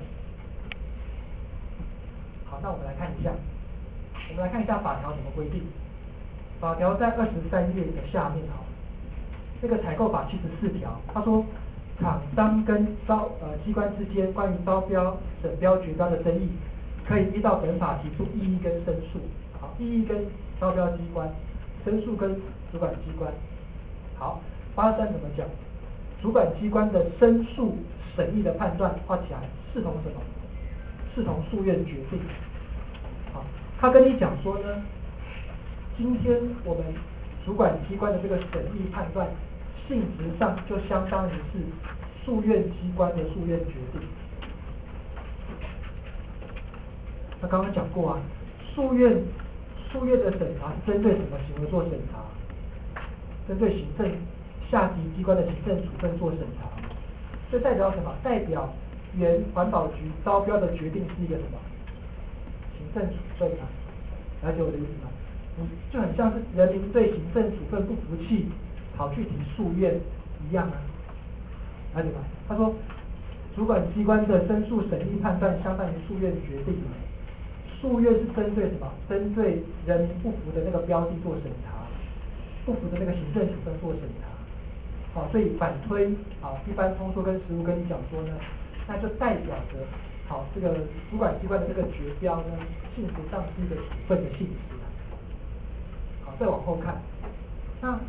好，那我们来看一下法条怎么规定。法条在23页的下面，这个采购法74条，他说，厂商跟机关之间关于招标、审标、决标的争议，可以依照本法提出异议跟申诉。好，异议跟招标机关，申诉跟主管机关。好，83怎么讲？主管机关的申诉审议的判断画起来，视同什么？视同诉愿决定。好，他跟你讲说呢，今天我们主管机关的这个审议判断，性质上就相当于是诉愿机关的诉愿决定。他刚刚讲过啊，诉愿的审查是针对什么行为做审查？针对行政下级机关的行政处分做审查。这代表什么？代表原环保局招标的决定是一个什么？行政处分啊，了解我的意思吗？ 就很像是人民对行政处分不服气，跑去提诉愿一样啊，了解吗？他说，主管机关的申诉审议判断相当于诉愿决定嘛。诉愿是针对什么？针对人民不服的那个标的做审查，不服的那个行政处分做审查。好，所以反推啊，一般通说跟实务跟你讲说呢，那就代表着好这个主管机关的这个决标呢，性质上是一个处分的性质。好，再往后看，那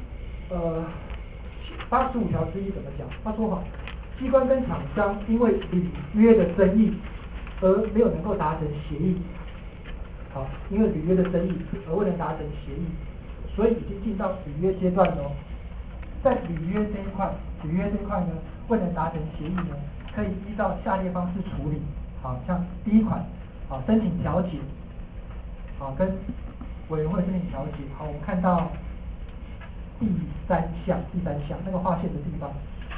85条之一怎么讲？他说哈，机关跟厂商因为履约的争议而没有能够达成协议。好，因为履约的争议而未能达成协议，所以已经进到履约阶段了。在履约这一块呢，未能达成协议呢，可以依照下列方式处理。好，像第一款，好，申请调解，好，跟委员会申请调解。好，我们看到第三项那个划线的地方，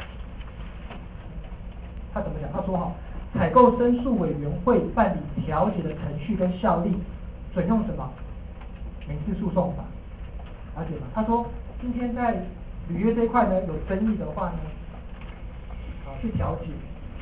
他怎么讲？他说哈，采购申诉委员会办理调解的程序跟效力，准用什么？民事诉讼法，了解吗？他说，今天在履约这一块呢有争议的话呢，好去调解，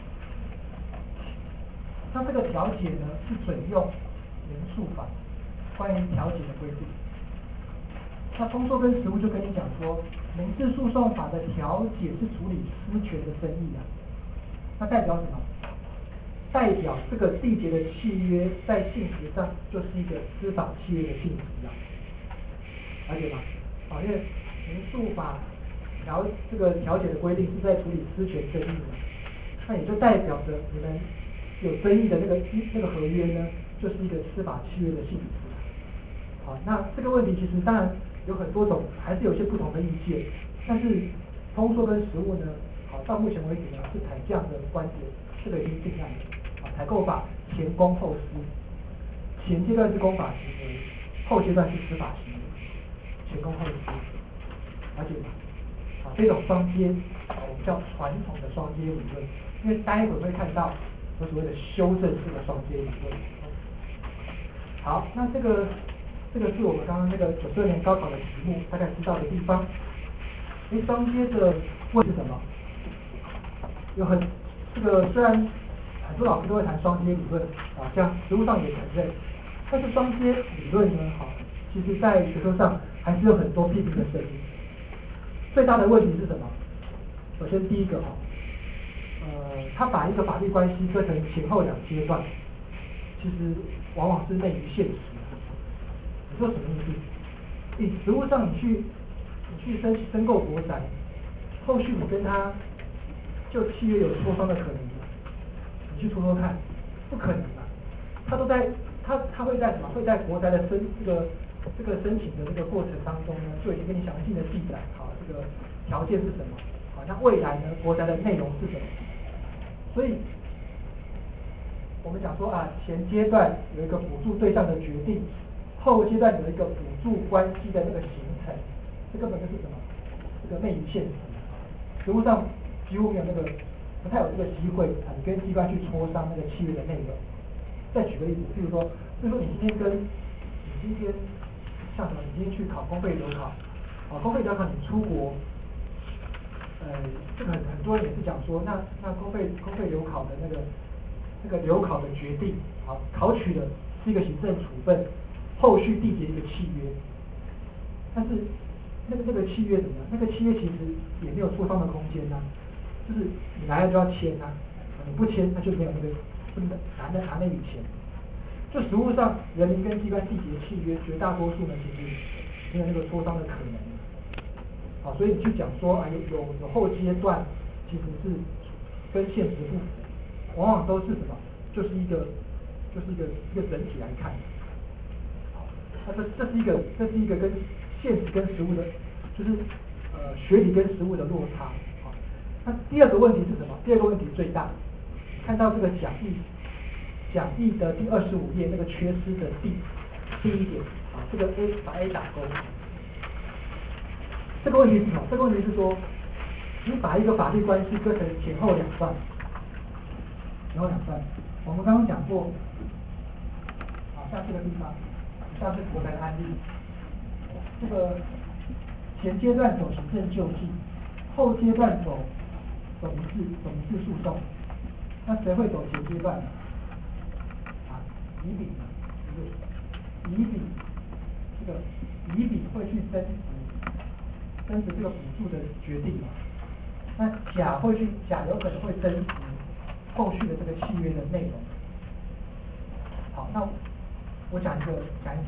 那这个调解呢是准用民诉法关于调解的规定。那通说跟实务就跟你讲说，民事诉讼法的调解是处理私权的争议啊，那代表什么？代表这个缔结的契约在性质上就是一个司法契约的性质啊，了解吗？好，因为民诉法这个调解的规定是在处理私权争议的，那也就代表着你们有争议的那个合约呢，就是一个司法契约的性质。好，那这个问题其实当然有很多种，还是有些不同的意见，但是通说跟实务呢，好，到目前为止呢是采这样的观点，这个已经定案了。采购法前公后私，前阶段是公法行为，后阶段是司法行为，前公后私，了解吗？好，这种双阶，我们叫传统的双阶理论，因为待会会看到有所谓的修正式的双阶理论。好，那这个是我们刚刚那个92年高考的题目，大概知道的地方。双阶的问是什么？有这个虽然很多老师都会谈双阶理论啊，像实务上也承认，但是双阶理论呢，好，其实在学科上还是有很多批评的声音。最大的问题是什么？首先第一个哈，他把一个法律关系分成前后两阶段，其实往往是内于现实。你说什么意思？你实务上你去申购国宅，后续你跟他就契约有磋商的可能吗？你去说看，不可能啊！他会在什么？会在国宅的这个申请的这个过程当中呢，就已经跟你详细的记载，好，这个条件是什么？好，那未来呢，国宅的内容是什么？所以，我们讲说啊，前阶段有一个补助对象的决定，后阶段有一个补助关系的那个形成，这根本就是什么？这个内于现实。实务上几乎没有不太有这个机会啊，你跟机关去磋商那个契约的内容。再举个例子，譬如说你今天像什么？你今天去考公费留考，公费留考你出国，这个很多人也是讲说，那公费留考的那个留考的决定，好，考取的是一个行政处分，后续缔结一个契约，但是那个契约怎么样？那个契约其实也没有磋商的空间啊，就是你来了就要签啊，你不签那就没有不能拿那笔钱。就实务上，人民跟机关缔结契约，绝大多数呢其实没有那个磋商的可能。好，所以你去讲说啊有后阶段，其实是跟现实不符，往往都是什么？就是一个整体来看。好，那这是一个跟现实跟实务的，就是学理跟实务的落差。好，那第二个问题是什么？第二个问题最大，看到这个讲义的第25页那个缺失的第一点，啊，这个 把 A 打勾。这个问题是什么？这个问题是说，你把一个法律关系分成前后两段，我们刚刚讲过，像这个地方，像是国宅的案例， 这个前阶段走行政救济，后阶段走民事诉讼，那谁会走前阶段呢？乙丙呢？就是乙丙，这个乙丙会去争执这个补助的决定嘛？那甲有可能会争执后续的这个契约的内容。好，那我讲一个，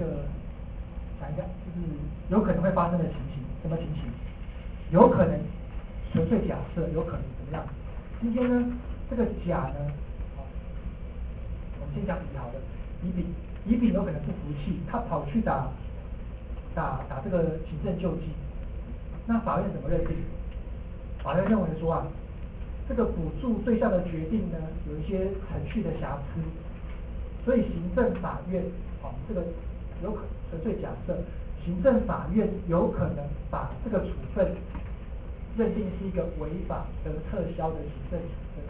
就是有可能会发生的情形，什么情形？有可能纯粹假设，有可能怎么样？今天呢，这个甲呢，我们先讲乙好了，乙丙有可能不服气，他跑去打这个行政救济，那法院怎么认定？法院认为说啊，这个补助对象的决定呢，有一些程序的瑕疵，所以行政法院，这个有可纯粹假设，行政法院有可能把这个处分认定是一个违法得撤销的行政处分。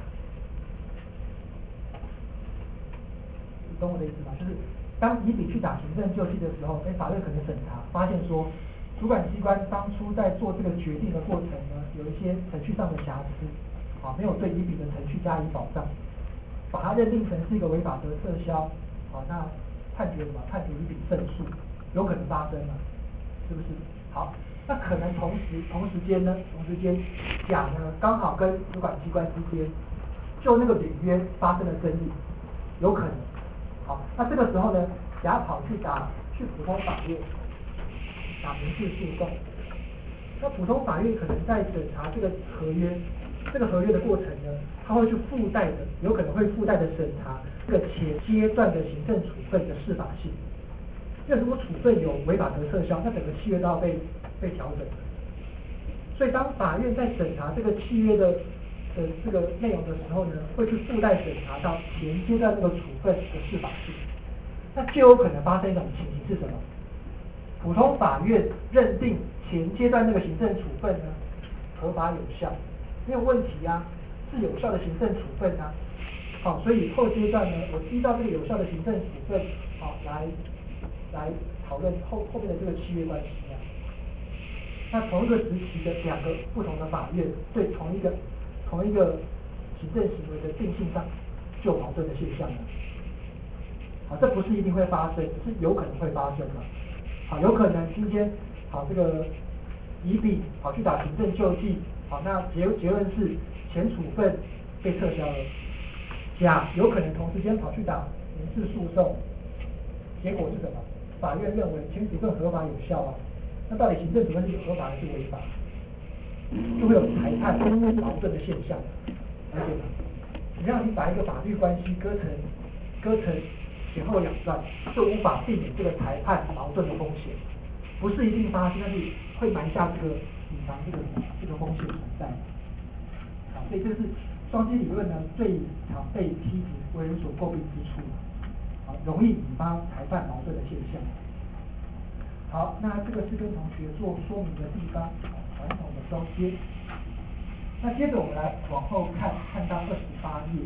你懂我的意思吗？就是当乙丙去打行政救济的时候，法院可能审查发现说，主管机关当初在做这个决定的过程呢，有一些程序上的瑕疵，没有对乙丙的程序加以保障，把它认定成是一个违法得撤销，那判决什么？判决乙丙胜诉，有可能发生嘛？是不是？好，那可能同时间甲呢刚好跟主管机关之间就那个履约发生了争议，有可能。好，那这个时候呢，甲跑去普通法院打民事诉讼。那普通法院可能在审查这个合约的过程呢，它会去有可能会附带的审查这个前阶段的行政处分的适法性。因为如果处分有违法得撤销，那整个契约都要被调整。所以当法院在审查这个契约的这个内容的时候呢，会去附带审查到前阶段这个处分的适法性。那就有可能发生一种情形是什么？普通法院认定前阶段这个行政处分呢合法有效，没有问题啊，是有效的行政处分啊。好，所以后阶段呢，我依照这个有效的行政处分，来讨论后面的这个契约关系啊。那同一个时期的两个不同的法院对同一个行政行为的定性上就有矛盾的现象了。好，这不是一定会发生，是有可能会发生的。好，有可能今天这个乙丙跑去打行政救济，那结论是前处分被撤销了。甲有可能同时间跑去打民事诉讼，结果是什么？法院认为前处分合法有效啊，那到底行政处分是合法还是违法？就会有裁判矛盾的现象，了解吗？只要你把一个法律关系割成前后两段，就无法避免这个裁判矛盾的风险，不是一定发生，但是会埋下这个隐藏这个风险存在。所以这是双基理论呢最常被批评为人所诟病之处，容易引发裁判矛盾的现象。好，那这个是跟同学做说明的地方，传统的双接。那接着我们来往后看到28页。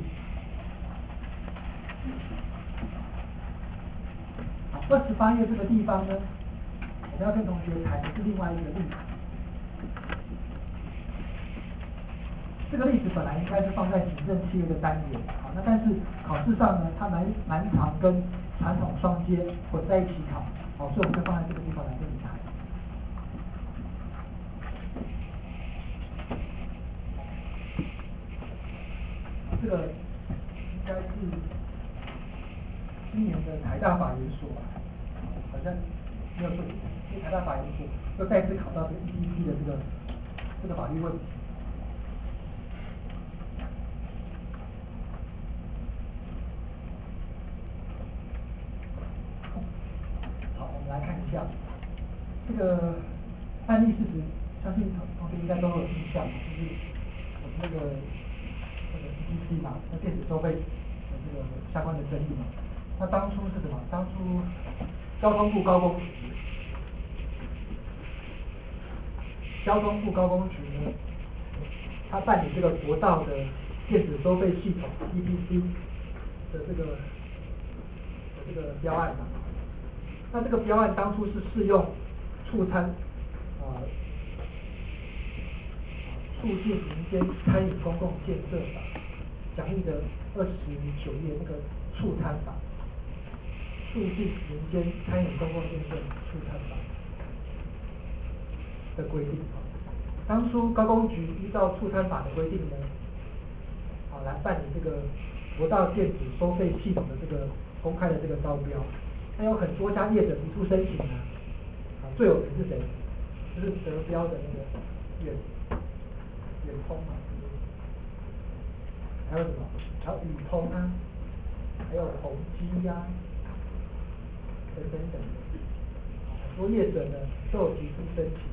好，28页这个地方呢，我们要跟同学谈的是另外一个例子。这个例子本来应该是放在行政契约的单元，那但是考试上呢，它蛮常跟传统双接混在一起考，所以我们就放在这个地方来跟你谈。这个应该是今年的台大法研所吧，好像没有错，因为台大法研所又再次考到这个 EPP 的这个法律问题。好，我们来看一下这个案例事实，相信同学应该都有印象，就是我们这个 EPP 嘛，和电子收费的这个相关的争议嘛。那当初是什么？当初交通部高工局呢，他办理这个国道的电子收费系统 EPC 的这个标案嘛。那这个标案当初是适用促进民间餐饮公共建设法讲义的29页那个促餐法，促进民间餐饮公共建设促餐法的规定。当初高工局依照促餐法的规定呢，来办理这个国道电子收费系统的这个公开的这个招标，那有很多家业者提出申请最有名是谁？就是得标的那个远通嘛，还有什么？还有宇通啊，还有宏基啊，等等等，很多业者呢都有提出申请。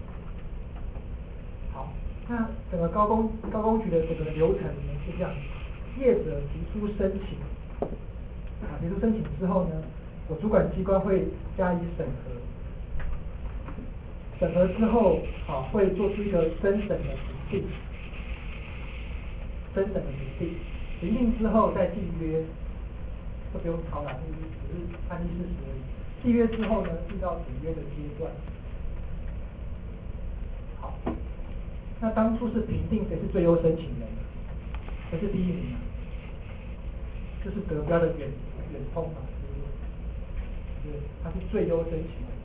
好，那整个高工局的这个流程呢是这样子：业者提出申请，提出申请之后呢，我主管机关会加以审核。审核之后，会做出一个甄审的评定，评定之后再缔约，这不用抄了，只是案例事实而已。缔约之后呢，进到履约的阶段。好，那当初是评定谁是最优申请人，谁是第一名就是得标的远通嘛，对，他是最优申请人。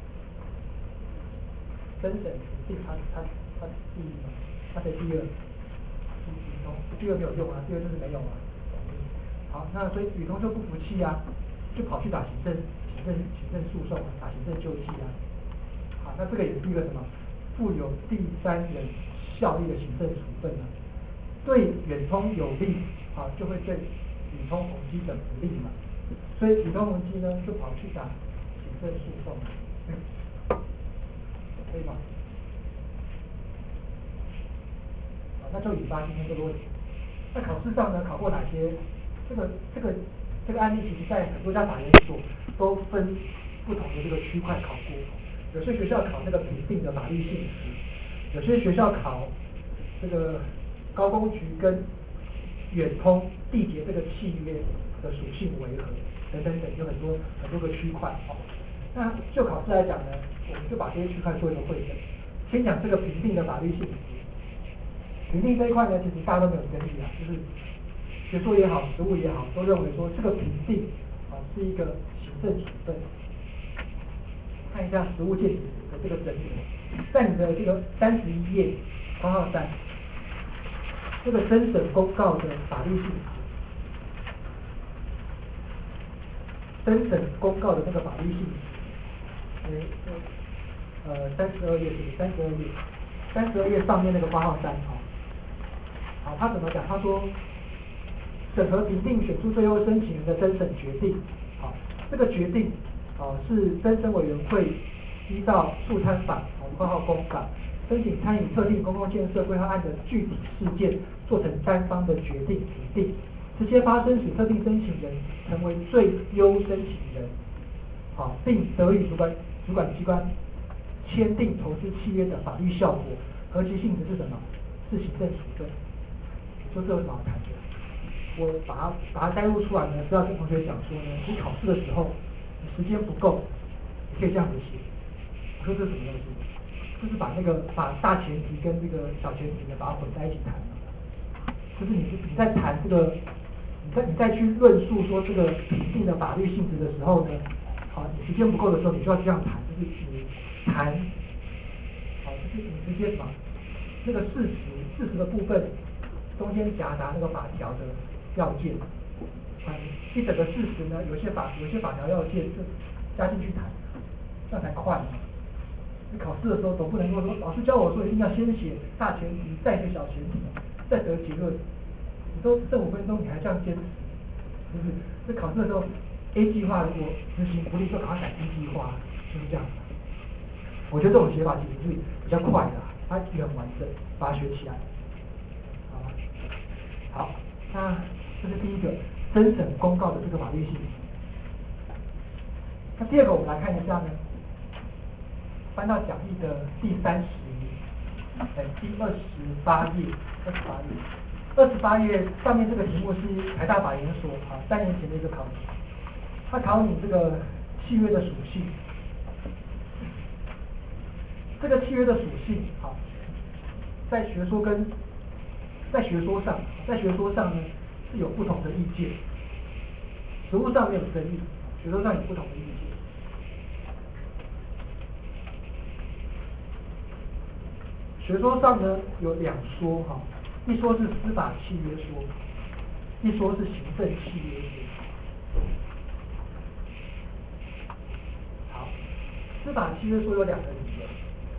甄审评定他第一嘛，他谁第二？宇通，第二没有用啊，第二就是没有啊。好，那所以宇通就不服气啊，就跑去打行政诉讼，打行政救济啊。好，那这个也是一个什么？负有第三人效力的行政处分啊。对远通有利，就会对宇通宏基等不利嘛。所以宇通宏基呢，就跑去打行政诉讼。可以吗？那就引发今天这个问题。那考试上呢，考过哪些？这个案例，其实在很多家法研所都分不同的这个区块考过。有些学校考那个评定的法律性质，有些学校考这个高工局跟远通缔结这个契约的属性为何等等等，有很多个区块。那就考试来讲呢，我们就把这些区块做一个汇整。先讲这个评定的法律性质。评定这一块呢，其实大家都没有争议啊，就是学说也好，实务也好，都认为说这个评定是一个行政处分。看一下实务见解的这个整理，在你的这个31页括号3，这个甄审公告的法律性质。甄审公告的那个法律性质，32页是不是？32页上面那个括号3好，他怎么讲？他说，审核评定选出最优申请人的甄审决定，这个决定是甄审委员会依照促餐法括号公法申请参与特定公共建设规划案的具体事件做成单方的决定评定，直接发生使特定申请人成为最优申请人，并得与主管机关签订投资契约的法律效果，核其性质是什么？是行政处分。说这有什么好谈的？我把它摘录出来呢，是要跟同学讲说呢，你考试的时候你时间不够，你可以这样子写。我说这是什么东西？就是把大前提跟这个小前提呢，把它混在一起谈。就是你在谈这个，你再去论述说这个评定的法律性质的时候呢，你时间不够的时候，你就要这样谈，就是你谈，就是你直接把那个事实的部分中间夹杂那个法条的要件，一整个事实呢，有些法条要件就加进去谈，这样才快嘛。你考试的时候总不能够说老师教我说一定要先写大前提，再写小前提，再得结论。你都剩5分钟，你还这样坚持，是不是？这考试的时候 ，A 计划如果执行不力，就赶快改 B 计划，就是这样。我觉得这种写法其实是比较快的，它也很完整，把它学起来。好吗？好，那这是第一个甄审公告的这个法律性质。那第二个，我们来看一下呢，翻到讲义的第30页，第28页，28页上面这个题目是台大法研所3年前的一个考题，它考你这个契约的属性。 这个契约的属性，好，在学说上，呢是有不同的意见，实务上没有争议，学说上有不同的意见。学说上呢有两说哈，一说是司法契约说，一说是行政契约说。好，司法契约说有两个理由。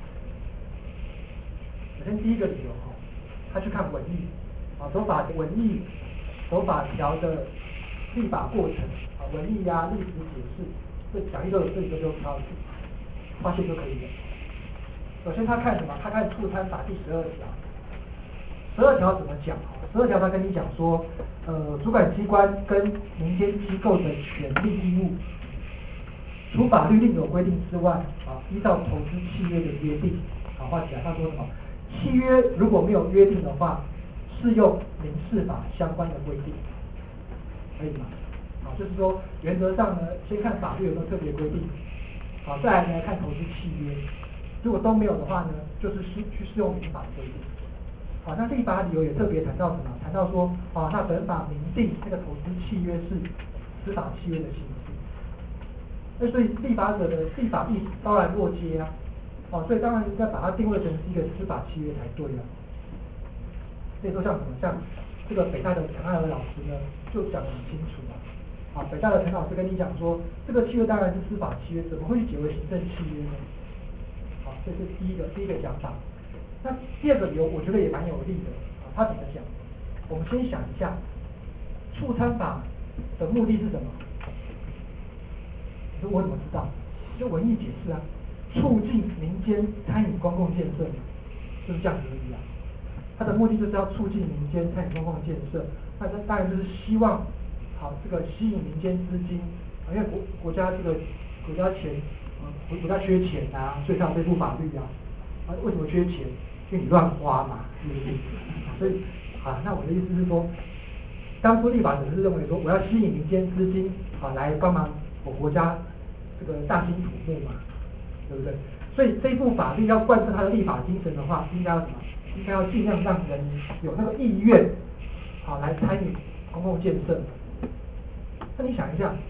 首先第一个理由哈，他去看文义啊，走法文义，走法条的立法过程啊，文义啊、历史解释，这讲义都有这个就挑发现就可以了。首先他看什么？他看处参法第12条。12条怎么讲？12条他跟你讲说，主管机关跟民间机构的权利义务，除法律另有规定之外，啊，依照投资契约的约定，好，画起来。他说什么？契约如果没有约定的话，适用民事法相关的规定，可以吗？好，就是说原则上呢，先看法律有没有特别规定，好，再来呢看投资契约。如果都没有的话呢，就是去适用民法的规定。好，那立法理由也特别谈到什么？谈到说，那本法明定这个投资契约是司法契约的形式。那所以立法者的立法意识当然若揭啊，所以当然应该把它定位成是一个司法契约才对啊。所以说像什么，像这个北大的陈爱娥老师呢，就讲得很清楚啊。北大的陈老师跟你讲说，这个契约当然是司法契约，怎么会去解为行政契约呢？好，这是第一个讲法。那第二个理由，我觉得也蛮有利的啊。他怎么讲？我们先想一下，处参法的目的是什么？你说我怎么知道？就文义解释啊，促进民间参与公共建设，就是这样子而已啊。它的目的就是要促进民间参与公共建设，那这当然就是希望好这个吸引民间资金，因为国家这个国家钱，国家缺钱啊，所以才有这部法律啊。为什么缺钱？因为你乱花嘛，对不对？所以，那我的意思是说，当初立法者是认为说，我要吸引民间资金，来帮忙我国家这个大兴土木嘛，对不对？所以这部法律要贯彻它的立法精神的话，应该要什么？应该要尽量让人有那个意愿，来参与公共建设。那你想一下，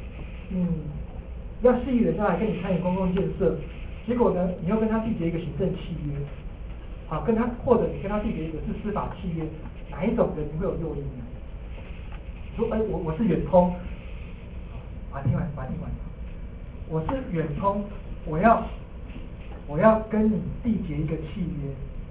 要吸引人家来跟你参与公共建设。结果呢，你又跟他缔结一个行政契约，或者你跟他缔结一个是司法契约，哪一种人你会有诱因呢？说，我是远通，把它听完，我是远通，我要跟你缔结一个契约，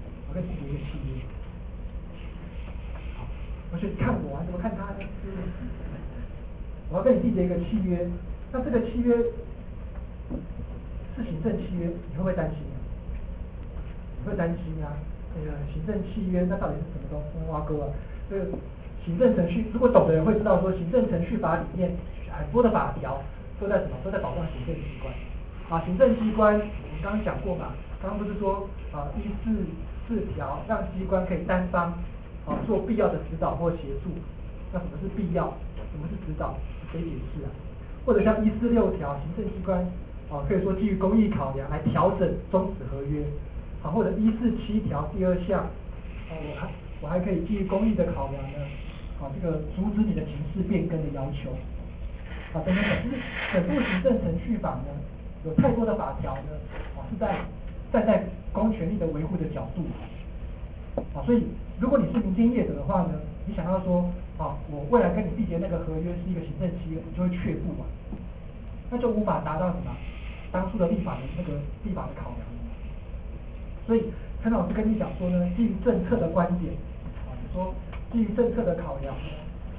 好，我说你看我怎么看他呢？我要跟你缔结一个契约，那这个契约是行政契约，你会不会担心啊？你会担心啊？那个行政契约那到底是什么东西？挖沟啊！这个行政程序，如果懂的人会知道说，行政程序法里面很多的法条都在什么？都在保障行政机关。行政机关我们刚刚讲过嘛，刚刚不是说144条让机关可以单方做必要的指导或协助？那什么是必要？什么是指导？可以解释啊。或者像146条，行政机关可以说基于公益考量来调整终止合约，或者147条第2项，我还可以基于公益的考量呢，这个阻止你的刑事变更的要求，等等。就是整部行政程序法呢，有太多的法条呢，是站在公权力的维护的角度，所以如果你是民间业者的话呢，你想要说，我未来跟你缔结那个合约是一个行政契约，你就会却步啊，那就无法达到什么当初的立法的考量。所以陈老师跟你讲说呢，基于政策的观点，说基于政策的考量呢，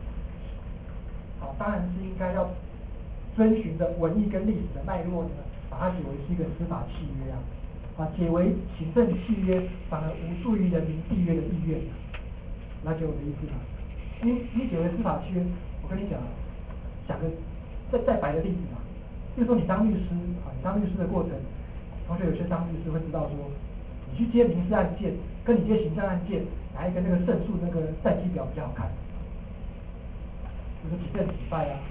当然是应该要遵循着文义跟历史的脉络呢，把它解为是一个司法契约解为行政契约，反而无助于人民缔约的意愿。了解我的意思吗？你解为司法契约，我跟你讲个再白的例子嘛，比如说你当律师你当律师的过程，同学有些当律师会知道说，你去接民事案件，跟你接行政案件，哪一个那个胜诉那个战绩表比较好看？就是几胜几败啊，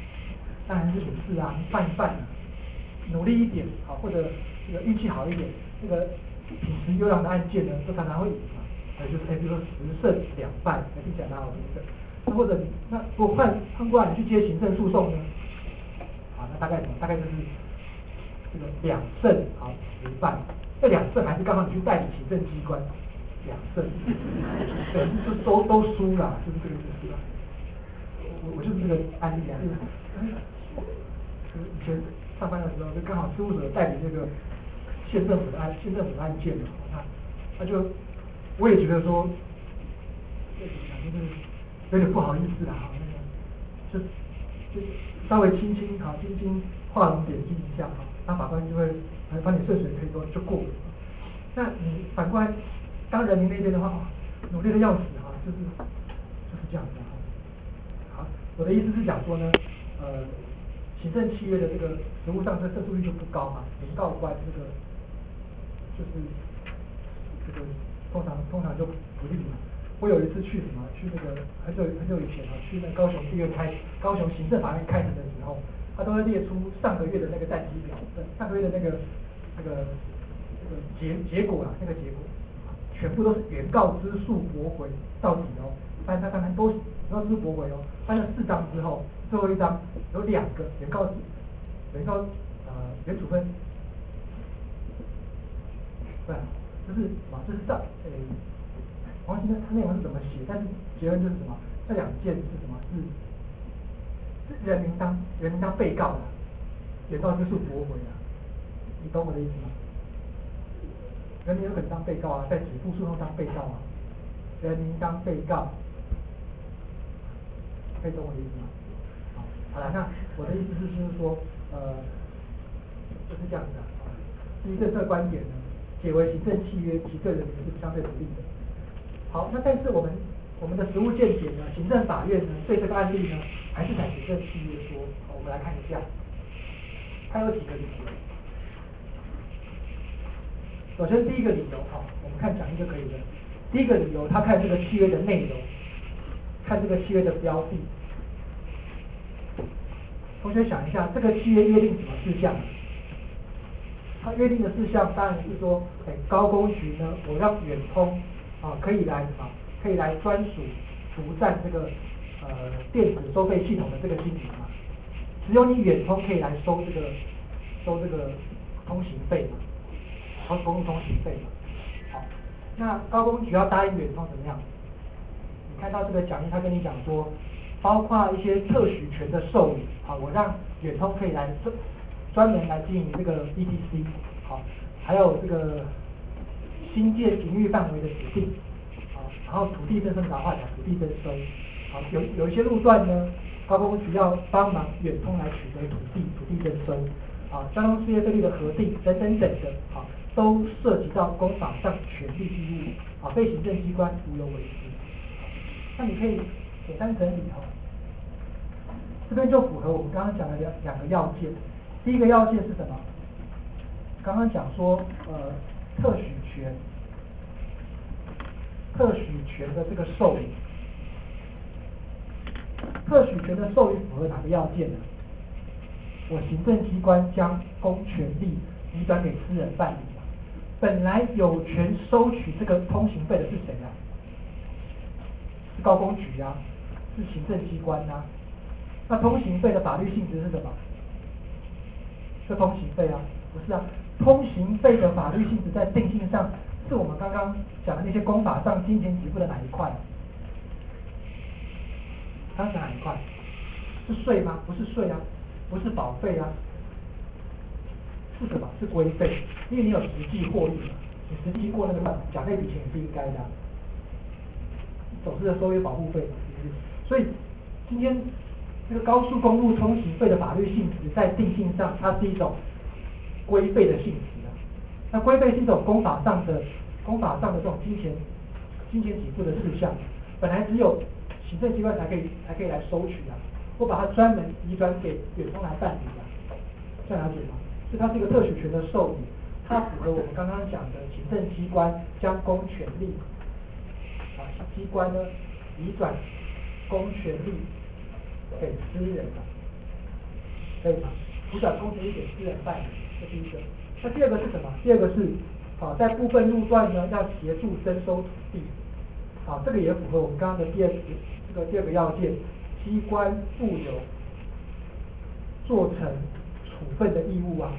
当然是5-4啊，办一办啊，努力一点或者这个运气好一点， 那个品质优良的案件呢，都常常会赢嘛，就是比如说10胜2败，听起来蛮好听的。那或者那如果换过来你去接行政诉讼呢，啊，那大概什么？大概就是这个2胜1败，这2胜还是刚好你去代理行政机关2胜，对，就都输了，就是这个意思吧。我就是这个案例啊，就是以前上班的时候，就刚好事务所代理那个县政府的案件嘛，那就我也觉得说，就是有点不好意思啦，哈，那个就稍微轻轻画龙点睛一下哈，那法官就会帮你顺水推舟就过了。那你反过来当人民那边的话，努力的要死哈，就是这样子哈。好，我的意思是讲说呢，行政契约的这个实务上这胜诉率就不高嘛，原告官这个就是这个通常就不利嘛。我有一次去那个很久以前啊，去那高雄行政法院开庭的时候，他都会列出上个月的那个战绩表，上个月的那个结果啦，那个结果全部都是原告之诉驳回到底哦，翻都是原告之诉驳回哦，翻了4章之后，最后一章有2个原处分，对，就是什么？这是黄先生他内容是怎么写，但是结论就是什么？这2件是什么？是人民当被告的，原告之诉驳回的，你懂我的意思吗？人民有可能当被告啊，在起诉诉讼当被告啊，人民当被告，可以懂我的意思吗？好了，那我的意思是就是说，就是这样子啊。基于政策观点呢，解为行政契约其对人民是相对不利的。好，那但是我们的实务见解呢，行政法院呢对这个案例呢，还是采行政契约说。我们来看一下，它有几个理由。首先第一个理由，我们看讲义就可以了。第一个理由，他看这个契约的内容，看这个契约的标的。同学想一下，这个契约约定什么事项？它约定的事项当然是说，高公局呢，我让远通可以来专属独占这个电子收费系统的这个经营嘛，只有你远通可以来收这个通行费嘛，公路通行费嘛。好，那高公局要答应远通怎么样？你看到这个讲义，他跟你讲说，包括一些特许权的授予，我让远通可以来专门来经营这个 ETC， 还有这个新建营运范围的指定，然后土地征收的话讲土地征收，有一些路段呢，高公局要帮忙远通来取得土地征收，交通事业费率的核定等等的，都涉及到公法上权利义务，被行政机关无有为之。那你可以简单整理这边就符合我们刚刚讲的两个要件。第一个要件是什么？刚刚讲说，特许权的这个授予，特许权的授予符合哪个要件呢？我行政机关将公权力移转给私人办理，本来有权收取这个通行费的是谁啊？是高公局啊，是行政机关啊。那通行费的法律性质是什么？是通行费啊，不是啊？通行费的法律性质在定性上，是我们刚刚讲的那些公法上金钱给付的哪一块？它是哪一块？是税吗？不是税啊，不是保费啊，是什么？是规费，因为你有实际获利嘛，你实际过那个账，缴那笔钱也是应该的，总是的收益保护费嘛，是不是？所以今天这个高速公路通行费的法律性质在定性上，它是一种规费的性质啊。那规费是一种公法上的这种金钱给付的事项，本来只有行政机关才可以来收取啊，我把它专门移转给远通来办理啊，这样了解吗？所以它是一个特许权的授予，它符合我们刚刚讲的行政机关将公权力机关呢移转公权力给私人的，可以吗？移转公权力给私人办理，这是一个。那第二个是什么？第二个是好，在部分路段呢要协助征收土地，好，这个也符合我们刚刚的第二个要件，机关负有做成处分的义务啊，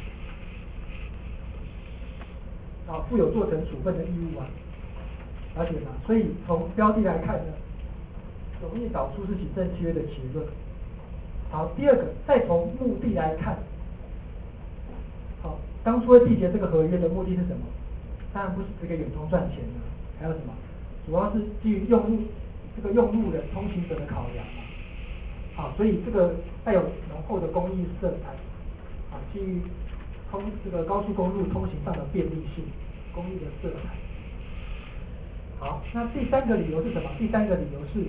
负有做成处分的义务啊，了解吗？所以从标的来看呢，容易导出是行政契约的结论。好，第二个，再从目的来看，好，当初会缔结这个合约的目的是什么？当然不是这个远通赚钱的，还有什么？主要是基于用路人、通行者的考量嘛。好，所以这个带有浓厚的公益色彩，啊，基于这个高速公路通行上的便利性，公益的色彩。好，那第三个理由是什么？第三个理由是，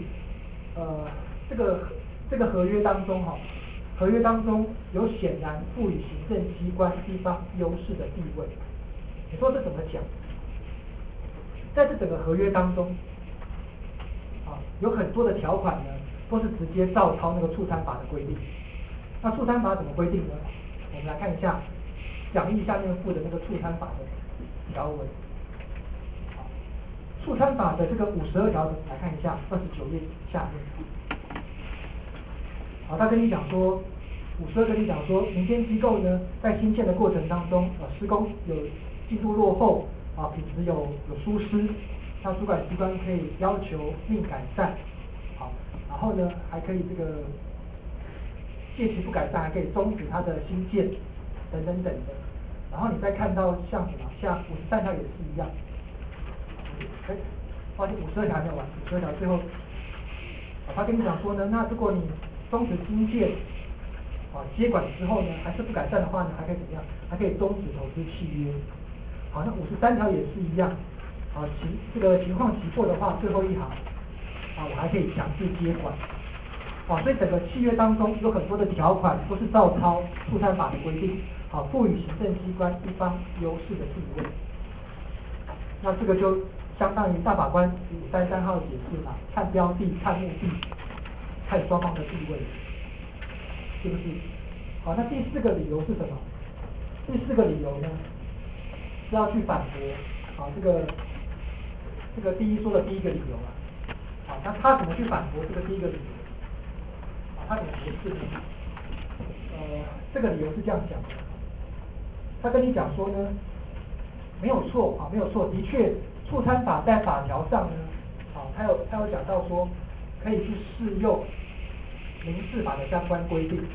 这个合约当中合约当中有显然赋予行政机关一方优势的地位。你说这怎么讲？在这整个合约当中，有很多的条款呢，都是直接照抄那个畜产法的规定。那畜产法怎么规定呢？我们来看一下讲义下面附的那个畜产法的条文。畜产法的这个52条来看一下，29页下面。好，他跟你讲说，52跟你讲说，民间机构呢，在新建的过程当中，施工有进度落后，品质有疏失，那主管机关可以要求另改善，好，然后呢，还可以这个借其不改善，还可以终止它的新建，等等等的。然后你再看到像什么，像53条也是一样。抱歉，52条还没有完，52条最后，他跟你讲说呢，那如果你终止新建，接管之后呢，还是不改善的话呢，还可以怎么样？还可以终止投资契约。好，那53条也是一样，这个情况急迫的话，最后一行，我还可以强制接管。所以整个契约当中有很多的条款都是照抄畜产法的规定，赋予行政机关一方优势的地位。那这个就相当于大法官533号解释嘛，看标的、看目的、看双方的地位，是不是？好，那第四个理由是什么？第四个理由呢，是要去反驳这个第一说的第一个理由啊。好，那他怎么去反驳这个第一个理由？他怎么解释呢？这个理由是这样讲的，他跟你讲说呢，没有错，没有错，的确，畜产法在法条上呢，他有讲到说，可以去适用民事法的相关规定。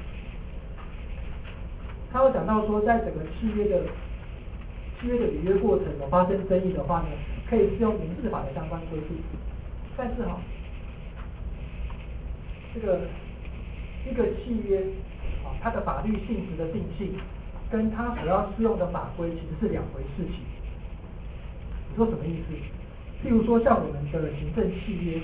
他有讲到说，在整个契约的履约过程有发生争议的话呢，可以适用民事法的相关规定。但是这个一个契约它的法律性质的定性，跟它所要适用的法规其实是两回事情。你说什么意思？譬如说像我们的行政契约，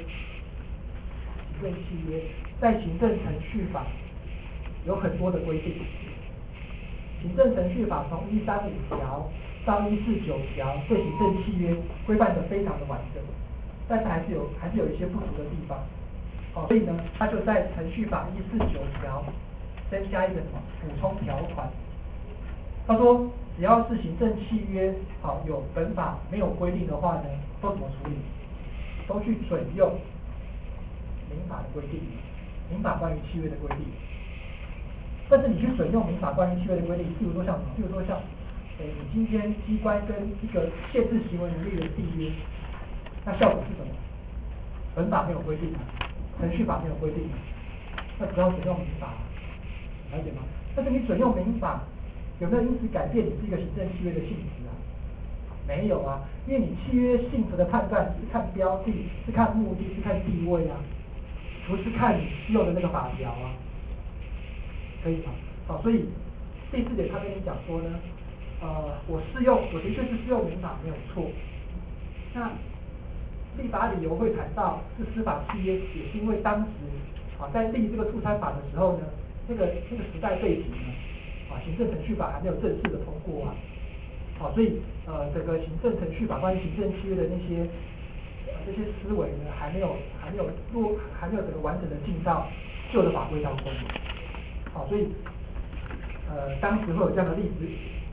在行政程序法有很多的规定。行政程序法从135条到149条对行政契约规范得非常的完整，但是还是有一些不足的地方。所以呢，他就在程序法149条增加一个什么补充条款。他说，只要是行政契约有本法没有规定的话呢，都怎么处理？都去准用民法的规定，民法关于契约的规定。但是你去准用民法关于契约的规定，譬如说像你今天机关跟一个限制行为能力人缔约，那效果是什么？本法没有规定程序法没有规定那只要准用民法，了解吗？但是你准用民法，有没有因此改变你这个行政契约的性质啊？没有啊，因为你契约性质的判断是看标的，是看目的，是看地位啊，不是看你适用的那个法条啊，可以吗？所以第4点他跟你讲说呢，我的确是适用民法没有错。那立法理由会谈到是司法契约，也是因为当时在立这个畜产法的时候呢，那个时代背景呢，行政程序法还没有正式的通过啊，所以整个行政程序法关于行政契约的这些思维呢，还没有整个完整的进到旧的法规当中。所以当时会有这样的例子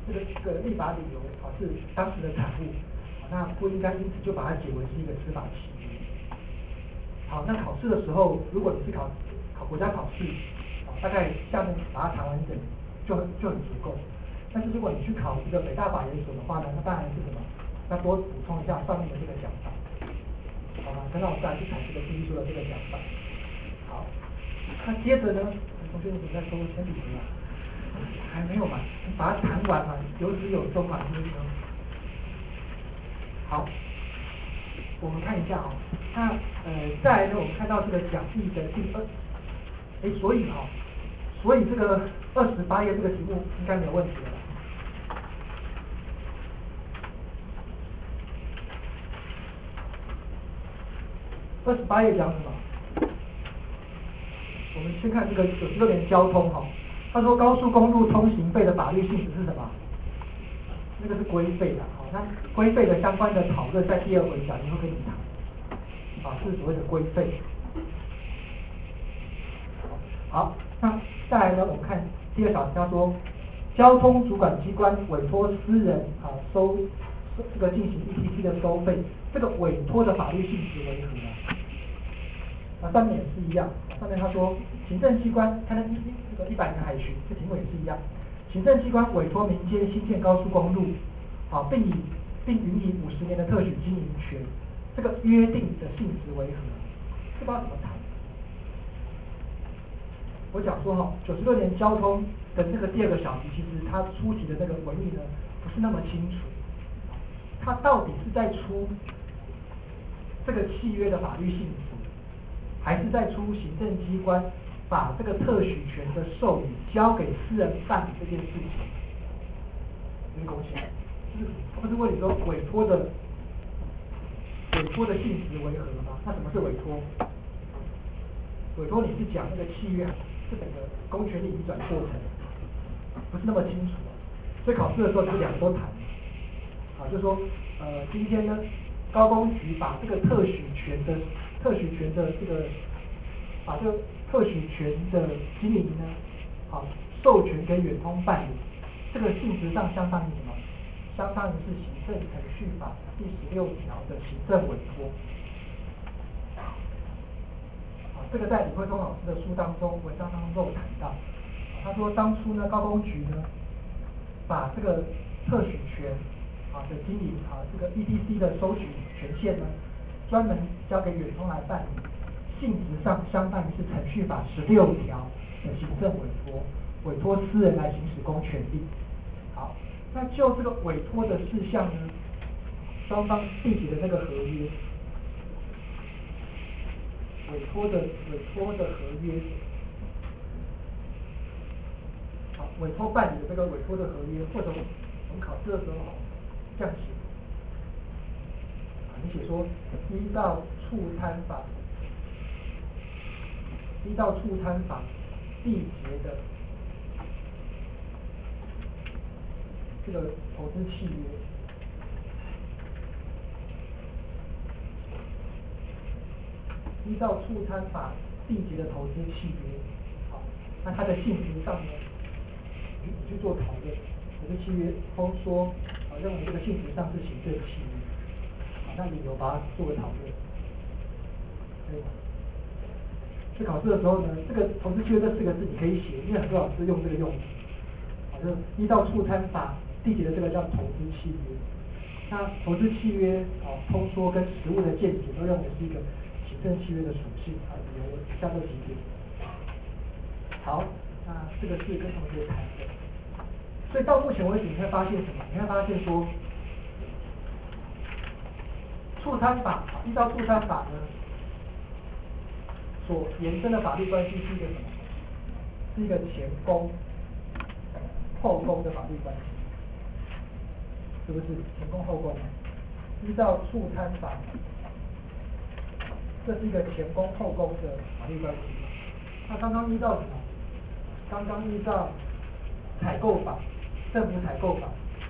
这个立法理由是当时的产物，那不应该因此就把它解为是一个司法契约。好，那考试的时候，如果你是考国家考试，大概下面把它谈完整就很足够。但是如果你去考这个北大法研所的话呢，那当然是什么？要多补充一下上面的这个讲法，好吗？跟老师来去谈这个第一说的这个讲法。好，那接着呢，同学你在收铅笔盒啊？还没有嘛？你把它谈完嘛，有始有终嘛，是不是？好，我们看一下那再来呢，我们看到这个讲义的第2，所以这个28页这个题目应该没有问题了。28页讲什么？我们先看这个96年交通他说高速公路通行费的法律性质是什么？那个是规费那规费的相关的讨论在第2回讲以后跟你谈，是所谓的规费。好，那再来呢，我们看第2小题，他说交通主管机关委托私人收这个进行 ETC 的收费，这个委托的法律性质为何呢？上面也是一样，上面他说行政机关，看这个100年海巡，这题目也是一样，行政机关委托民间新建高速公路，并允以50年的特许经营权，这个约定的性质为何？这不知道怎么谈。我讲说96年交通的这个第2个小题，其实它出题的那个文意呢不是那么清楚，它到底是在出这个契约的法律性质，还是在出行政机关把这个特许权的授予交给私人办理这件事情？就是公信，就是他不是问你说委托的性质为何吗？那什么是委托？委托你是讲那个契约，是整个公权力移转过程，不是那么清楚所以考试的时候你是2个都谈。就是说今天呢，高公局把这个特许权的这个把这个特许权的经营呢，授权给远通办理，这个性质上相当于什么？相当于是行政程序法第16条的行政委托。这个在李慧忠老师的书当中、文章当中都有谈到。他说当初呢，高公局呢，把这个特许权的经营这个 ETC 的收取权限呢，专门交给远通来办理，性质上相当于是程序法16条的行政委托，委托私人来行使公权力。好，那就这个委托的事项呢，双方缔结的那个合约。委托的合约，委托办理的这个委托的合约，或者我们考试的时候这样写，你写说依照畜产法缔结的这个投资契约。依照畜产法缔结的投资契约，那它的性质上呢，你去做讨论。投资契约通说，认为这个性质上是行政契约，那理由把它做个讨论，可以吗？在考试的时候呢，这个投资契约这4个字你可以写，因为很多老师用这个用词，就是依照畜产法缔结的这个叫投资契约。那投资契约通说跟实务的见解都认为是一个行政契约的属性有下这几点。好，那这个是跟同学谈的。所以到目前为止，你会发现什么？你会发现说，畜产法依照畜产法呢，所延伸的法律关系是一个什么？是一个前公后公的法律关系，是不是前公后公？依照畜产法，这是一个前公后公的法律关系。那刚刚依照什么？刚刚依照采购法，政府采购法，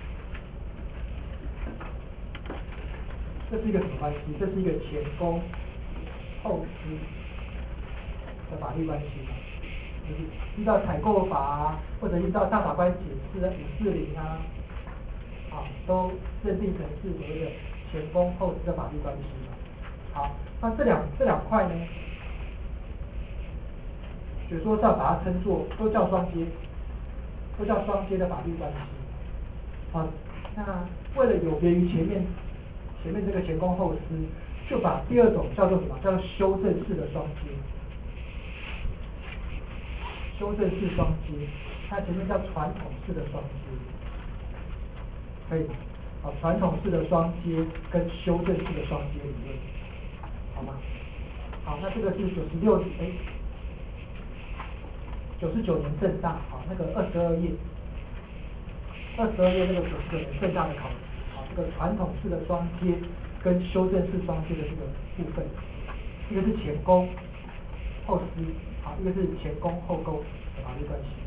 这是一个什么关系？这是一个前公后私的法律关系，就是依照采购法或者依照大法官解释540 都认定成是所谓的前公后私的法律关系。好，那这两块呢，比如说要把它称作都叫双接的法律关系。好，那为了有别于前面这个前公后私，就把第二种叫做什么？叫做修正式的双接。修正式双接，它前面叫传统式的双接，可以吗？好，传统式的双接跟修正式的双接理论，好吗？好，那这个是99年政大，好，那个22页那个99年政大的考题，好，这个传统式的双接跟修正式双接的这个部分，一个是前公后私，好，一个是前公后公的法律关系。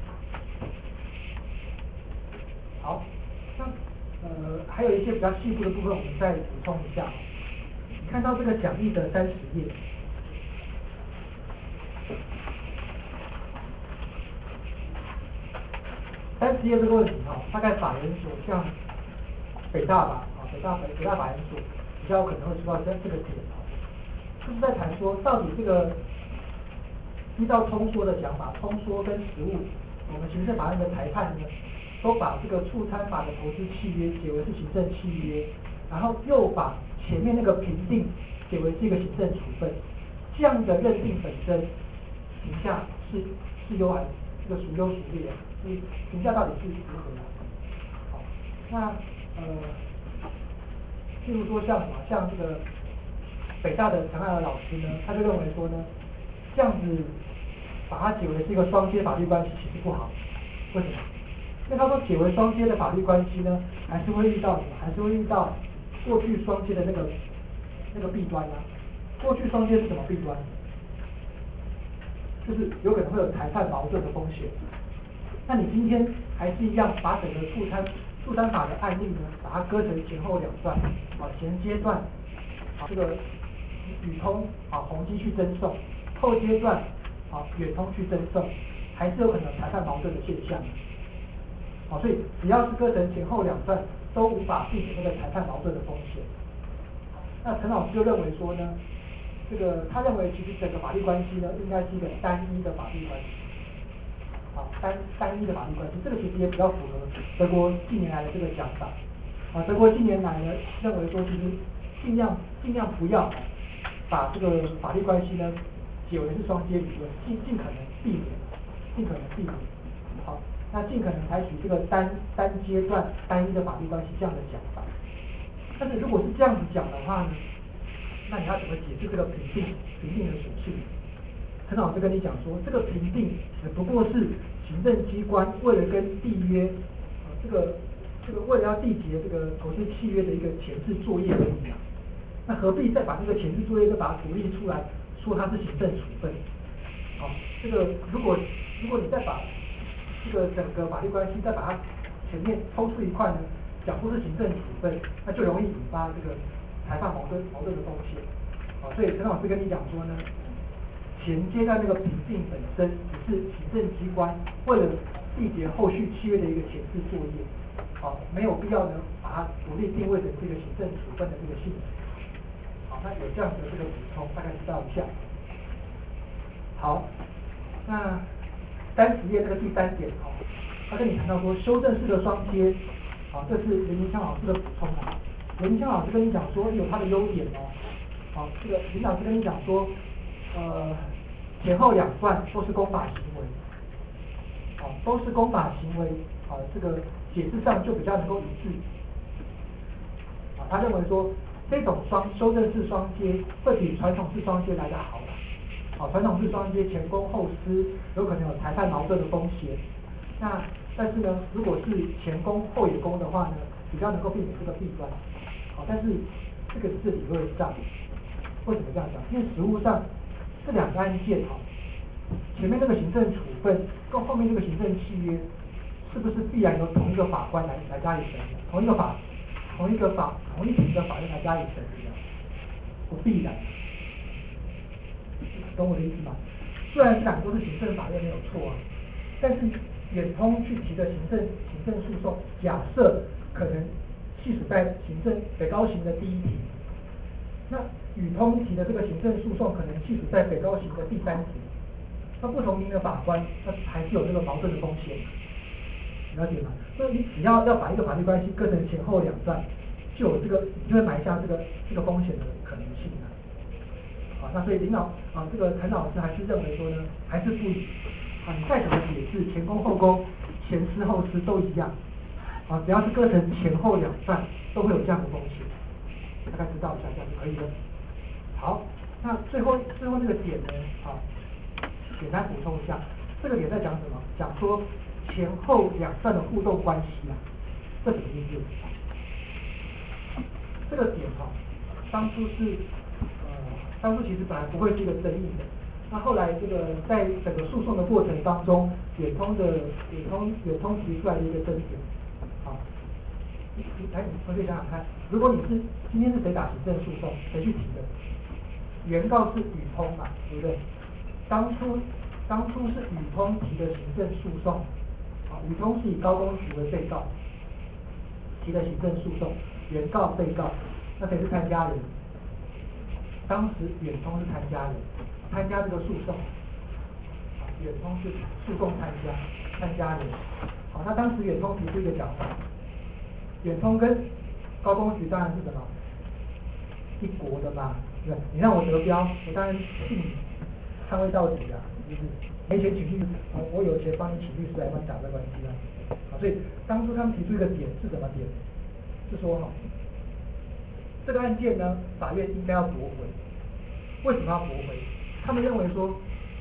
好，那还有一些比较细部的部分，我们再补充一下。你看到这个讲义的30页。30页这个问题大概法研所像北大吧，北大法研所比较可能会出到这个点，就是在谈说到底这个依照通说的讲法，通说跟实务，我们行政法院的裁判呢，都把这个促参法的投资契约解为是行政契约，然后又把前面那个评定解为是一个行政处分，这样的认定本身评价是优还是这个孰优孰劣？所以评价到底是如何的？好，那譬如说像这个北大的陈爱娥老师呢，他就认为说呢，这样子把它解为是一个双接法律关系其实不好。为什么？因为他说解为双接的法律关系呢，还是会遇到什么？还是会遇到过去双接的那个弊端啊。过去双接是什么弊端？就是有可能会有裁判矛盾的风险。那你今天还是一样把整个促参法的案例呢，把它割成前后两段，前阶段这个宇通宏基去争讼，后阶段远通去争讼，还是有可能裁判矛盾的现象。所以只要是割成前后两段，都无法避免那个裁判矛盾的风险。那陈老师就认为说呢，他认为其实整个法律关系呢，应该是一个单一的法律关系。单一的法律关系，这个其实也比较符合德国近年来的这个讲法。德国近年来呢，认为说其实尽量不要把这个法律关系呢解为是双接理论，尽可能避免。好，那尽可能采取这个单阶段单一的法律关系这样的讲法。但是如果是这样子讲的话呢，那你要怎么解释这个评定的属性？陈老师跟你讲说，这个评定只不过是行政机关为了跟缔约这个为了要缔结这个投资契约的一个前置作业而已啊。那何必再把这个前置作业再把它独立出来，说它是行政处分？这个如果你再把这个整个法律关系再把它前面抽出一块呢，讲说是行政处分，那就容易引发这个裁判矛盾的风险。所以陈老师跟你讲说呢，前阶段那个评定本身只是行政机关为了缔结后续契约的一个前置作业，没有必要呢把它独立定位成这个行政处分的这个性质。那有这样的这个补充，大概知道一下。好，那30页这个第3点他跟你谈到说修正式的双接，这是林明湘老师的补充林明湘老师跟你讲说有它的优点这个林老师跟你讲说，前后两段都是公法行为，都是公法行为，这个解释上就比较能够一致。他认为说这种修正式双接会比传统式双接来得好的。传统式双接前公后私有可能有裁判矛盾的风险。但是呢，如果是前公后也公的话呢，比较能够避免这个弊端。但是这个是理论上。为什么这样讲？因为实务上这两个案件前面那个行政处分跟后面这个行政契约，是不是必然由同一个法官来加以审理？同一庭的法院来加以审理不必然。懂我的意思吗？虽然这两个都是行政法院没有错但是远通去提的行政诉讼，假设可能系属在北高行的第一庭，那宇通提的这个行政诉讼可能系属在北高行的第三庭。那不同庭的法官，他还是有这个矛盾的风险，了解吗？所以你只要把一个法律关系割成前后两段，就有就会埋下这个风险的可能性啊。那所以这个陈老师还是认为说呢，还是不宜。你再怎么解释前公后公、前师后师都一样。只要是割成前后两段，都会有这样的风险。大概知道一下，这样就可以了。好，那最后那个点呢，简单补充一下，这个点在讲什么？讲说前后两段的互动关系啊，这什么意思？这个点当初其实本来不会是一个争议的，那后来这个在整个诉讼的过程当中，远通提出来的一个争点。来，同学想想看，如果今天是谁打行政诉讼，谁去提的？原告是宇通嘛，对不对？当初是宇通提的行政诉讼，宇通是以高公局为被告提的行政诉讼，原告被告，那谁是参加人？当时远通是参加人，参加这个诉讼，远通是诉讼参加人。那当时远通提出一个讲法，远通跟高公局当然是什么一国的嘛，对，你让我得标，我当然替你捍卫到底啊，就是没钱请律师，我有钱帮你请律师来帮你打这关系啊。所以当初他们提出一个点是什么点？是说这个案件呢，法院应该要驳回。为什么要驳回？他们认为说，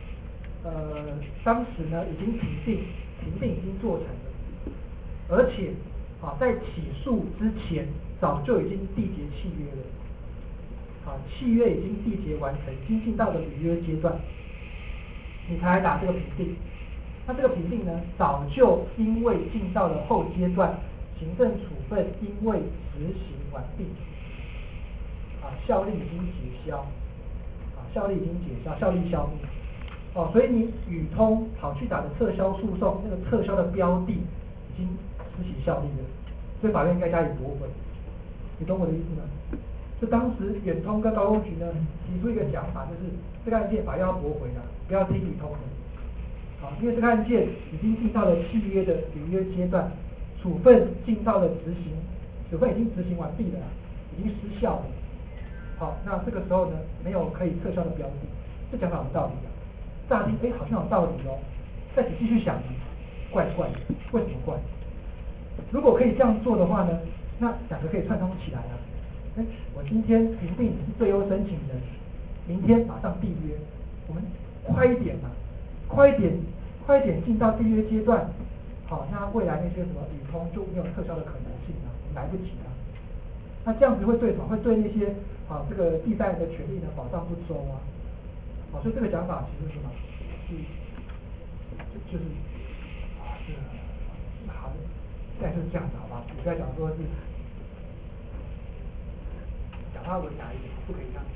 当时呢已经评定已经做成了，而且在起诉之前早就已经缔结契约了，契约已经缔结完成，已经进到了履约阶段，你才来打这个评定。那这个评定呢，早就因为进到了后阶段，行政处分因为执行完毕，效力已经解消，效力消灭。所以你宇通跑去打的撤销诉讼，那个撤销的标的已经施行效力了，所以法院应该加以驳回。你懂我的意思吗？就当时远通跟高公局呢提出一个讲法，就是这个案件法院要驳回了，不要听宇通的。因为这个案件已经进到了契约的履约阶段，处分进到了执行，处分已经执行完毕了，已经失效了。那这个时候呢，没有可以撤销的标的，这讲法有道理的。乍听好像有道理哦，再仔细去想呢，怪怪的。为什么怪？如果可以这样做的话呢，那两个可以串通起来啊。我今天评定你是最优申请人，明天马上缔约，我们快一点嘛，快一点进到缔约阶段。那未来那些什么宇通就没有撤销的可能性了，来不及了。那这样子会对什么？会对那些这个第三人的权利呢保障不周啊。所以这个讲法其实是什么？就是好的，现在就是这样子，好吧？我在讲说是讲话文雅一点，不可以这样。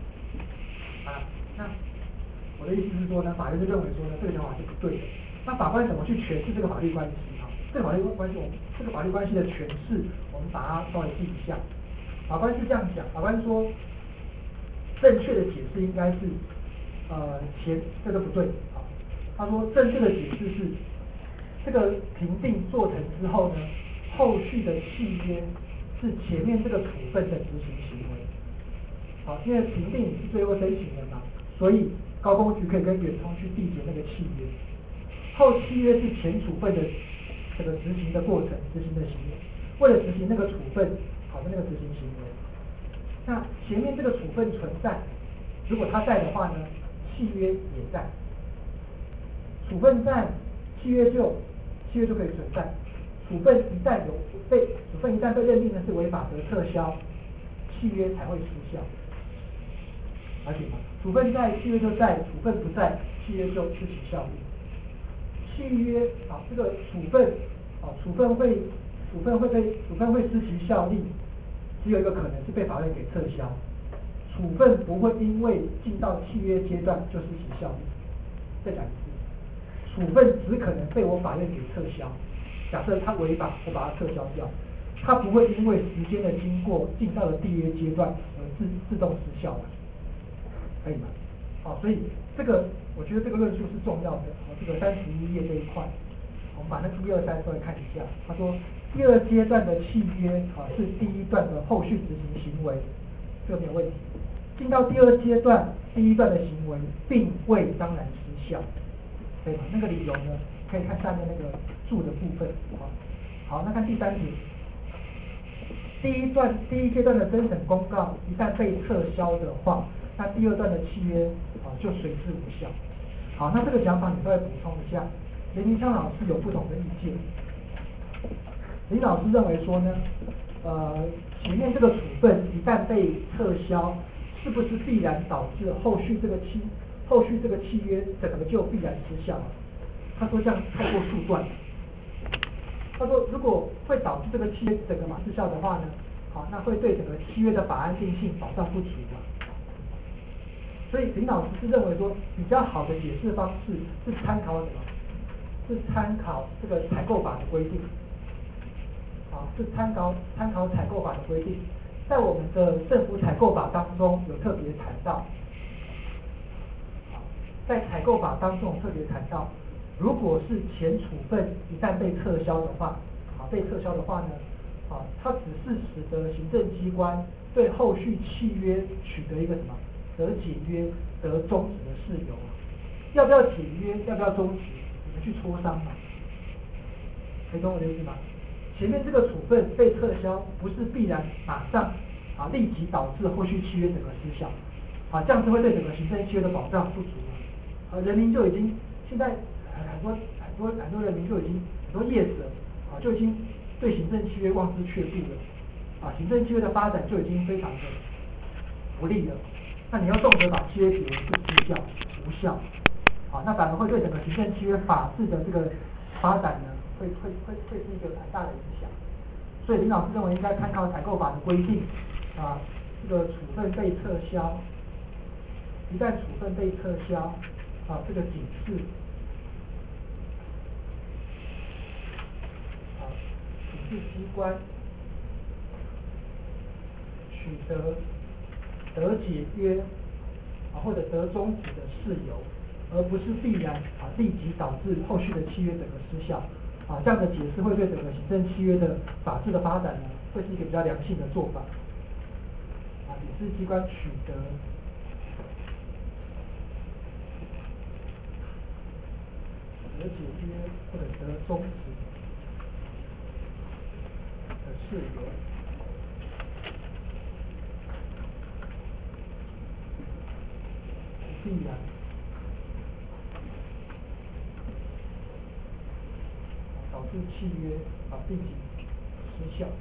那我的意思是说呢，法院就认为说呢，这个讲法是不对的。那法官怎么去诠释这个法律关系这个法律关系的诠释，我们把它稍微记一下。法官是这样讲，法官说，正确的解释应该是，这个不对。他说正确的解释是，这个评定做成之后呢，后续的契约是前面这个处分的执行行为。因为评定你是最后申请人嘛，所以高公局可以跟远通去缔结那个契约。后契约是前处分的这个执行的过程，执行的行为。为了执行那个处分，的那个执行行为。那前面这个处分存在，如果它在的话呢，契约也在。处分在，契约就可以存在。处分一旦被认定的是违法得撤销，契约才会失效。了解吗？处分在，契约就在；处分不在，契约就失去效力。契约这个处分会失去效力，只有一个可能是被法院给撤销。处分不会因为进到契约阶段就失去效力。再讲一次，处分只可能被我法院给撤销。假设他违法，我把它撤销掉。 它不会因为时间的经过进到了缔约阶段而自动失效的，可以吗？好，所以这个我觉得这个论述是重要的。这个31页这一块，我们把那1、2、3稍微看一下。他说，第二阶段的契约是第一段的后续执行行为，这个没有问题。进到第二阶段，第一段的行为并未当然失效，对吧？那个理由呢，可以看下面那个注的部分。好，那看第3题。第一阶段的增审公告一旦被撤销的话，那第二段的契约就随之无效。好，那这个讲法你稍微补充一下。林明昌老师有不同的意见。林老师认为说呢，前面这个处分一旦被撤销，是不是必然导致后续这个契约整个就必然失效？他说这样太过速断。他说，如果会导致这个契约整个失效的话呢，好，那会对整个契约的法安定性保障不足的。所以林老师是认为说，比较好的解释方式是参考什么？是参考这个采购法的规定。是参考采购法的规定，在我们的政府采购法当中有特别谈到。在采购法当中特别谈到，如果是前处分一旦被撤销的话，呢，它只是使得行政机关对后续契约取得一个什么得解约、得终止的事由，要不要解约，要不要终止，你们去磋商嘛，可以懂我的意思吗？前面这个处分被撤销，不是必然马上立即导致后续契约整个失效，这样子会对整个行政契约的保障不足。人民就已经现在很多人民就已经很多业者就已经对行政契约望之却步了，行政契约的发展就已经非常的不利了。那你要动辄把契约解为不失效、无效，那反而会对整个行政契约法治的这个发展呢，会是一个很大的影响。所以林老师认为应该参考采购法的规定，这个处分被撤销，一旦处分被撤销。这个警示，警示机关取得解约或者得终止的事由，而不是必然立即导致后续的契约整个失效。这样的解释会对整个行政契约的法治的发展呢，会是一个比较良性的做法。警示机关取得解约或者得终止的事由，必然导致契约立即失效。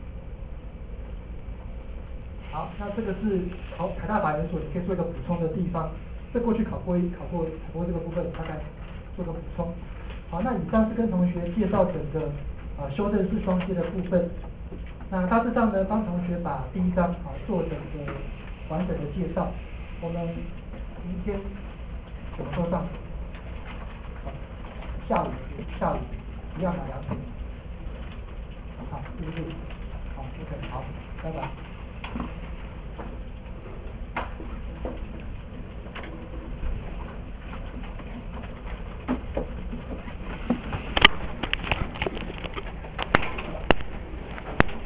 好，那这个是台大法研所，你可以做一个补充的地方。这过去考过这个部分，大概做个补充。好，那以上是跟同学介绍整个修正式双接的部分。那大致上呢，帮同学把第一章做整个完整的介绍。我们明天怎么做上？下午一样的2点。好，是不是？好 ，OK， 好，拜拜。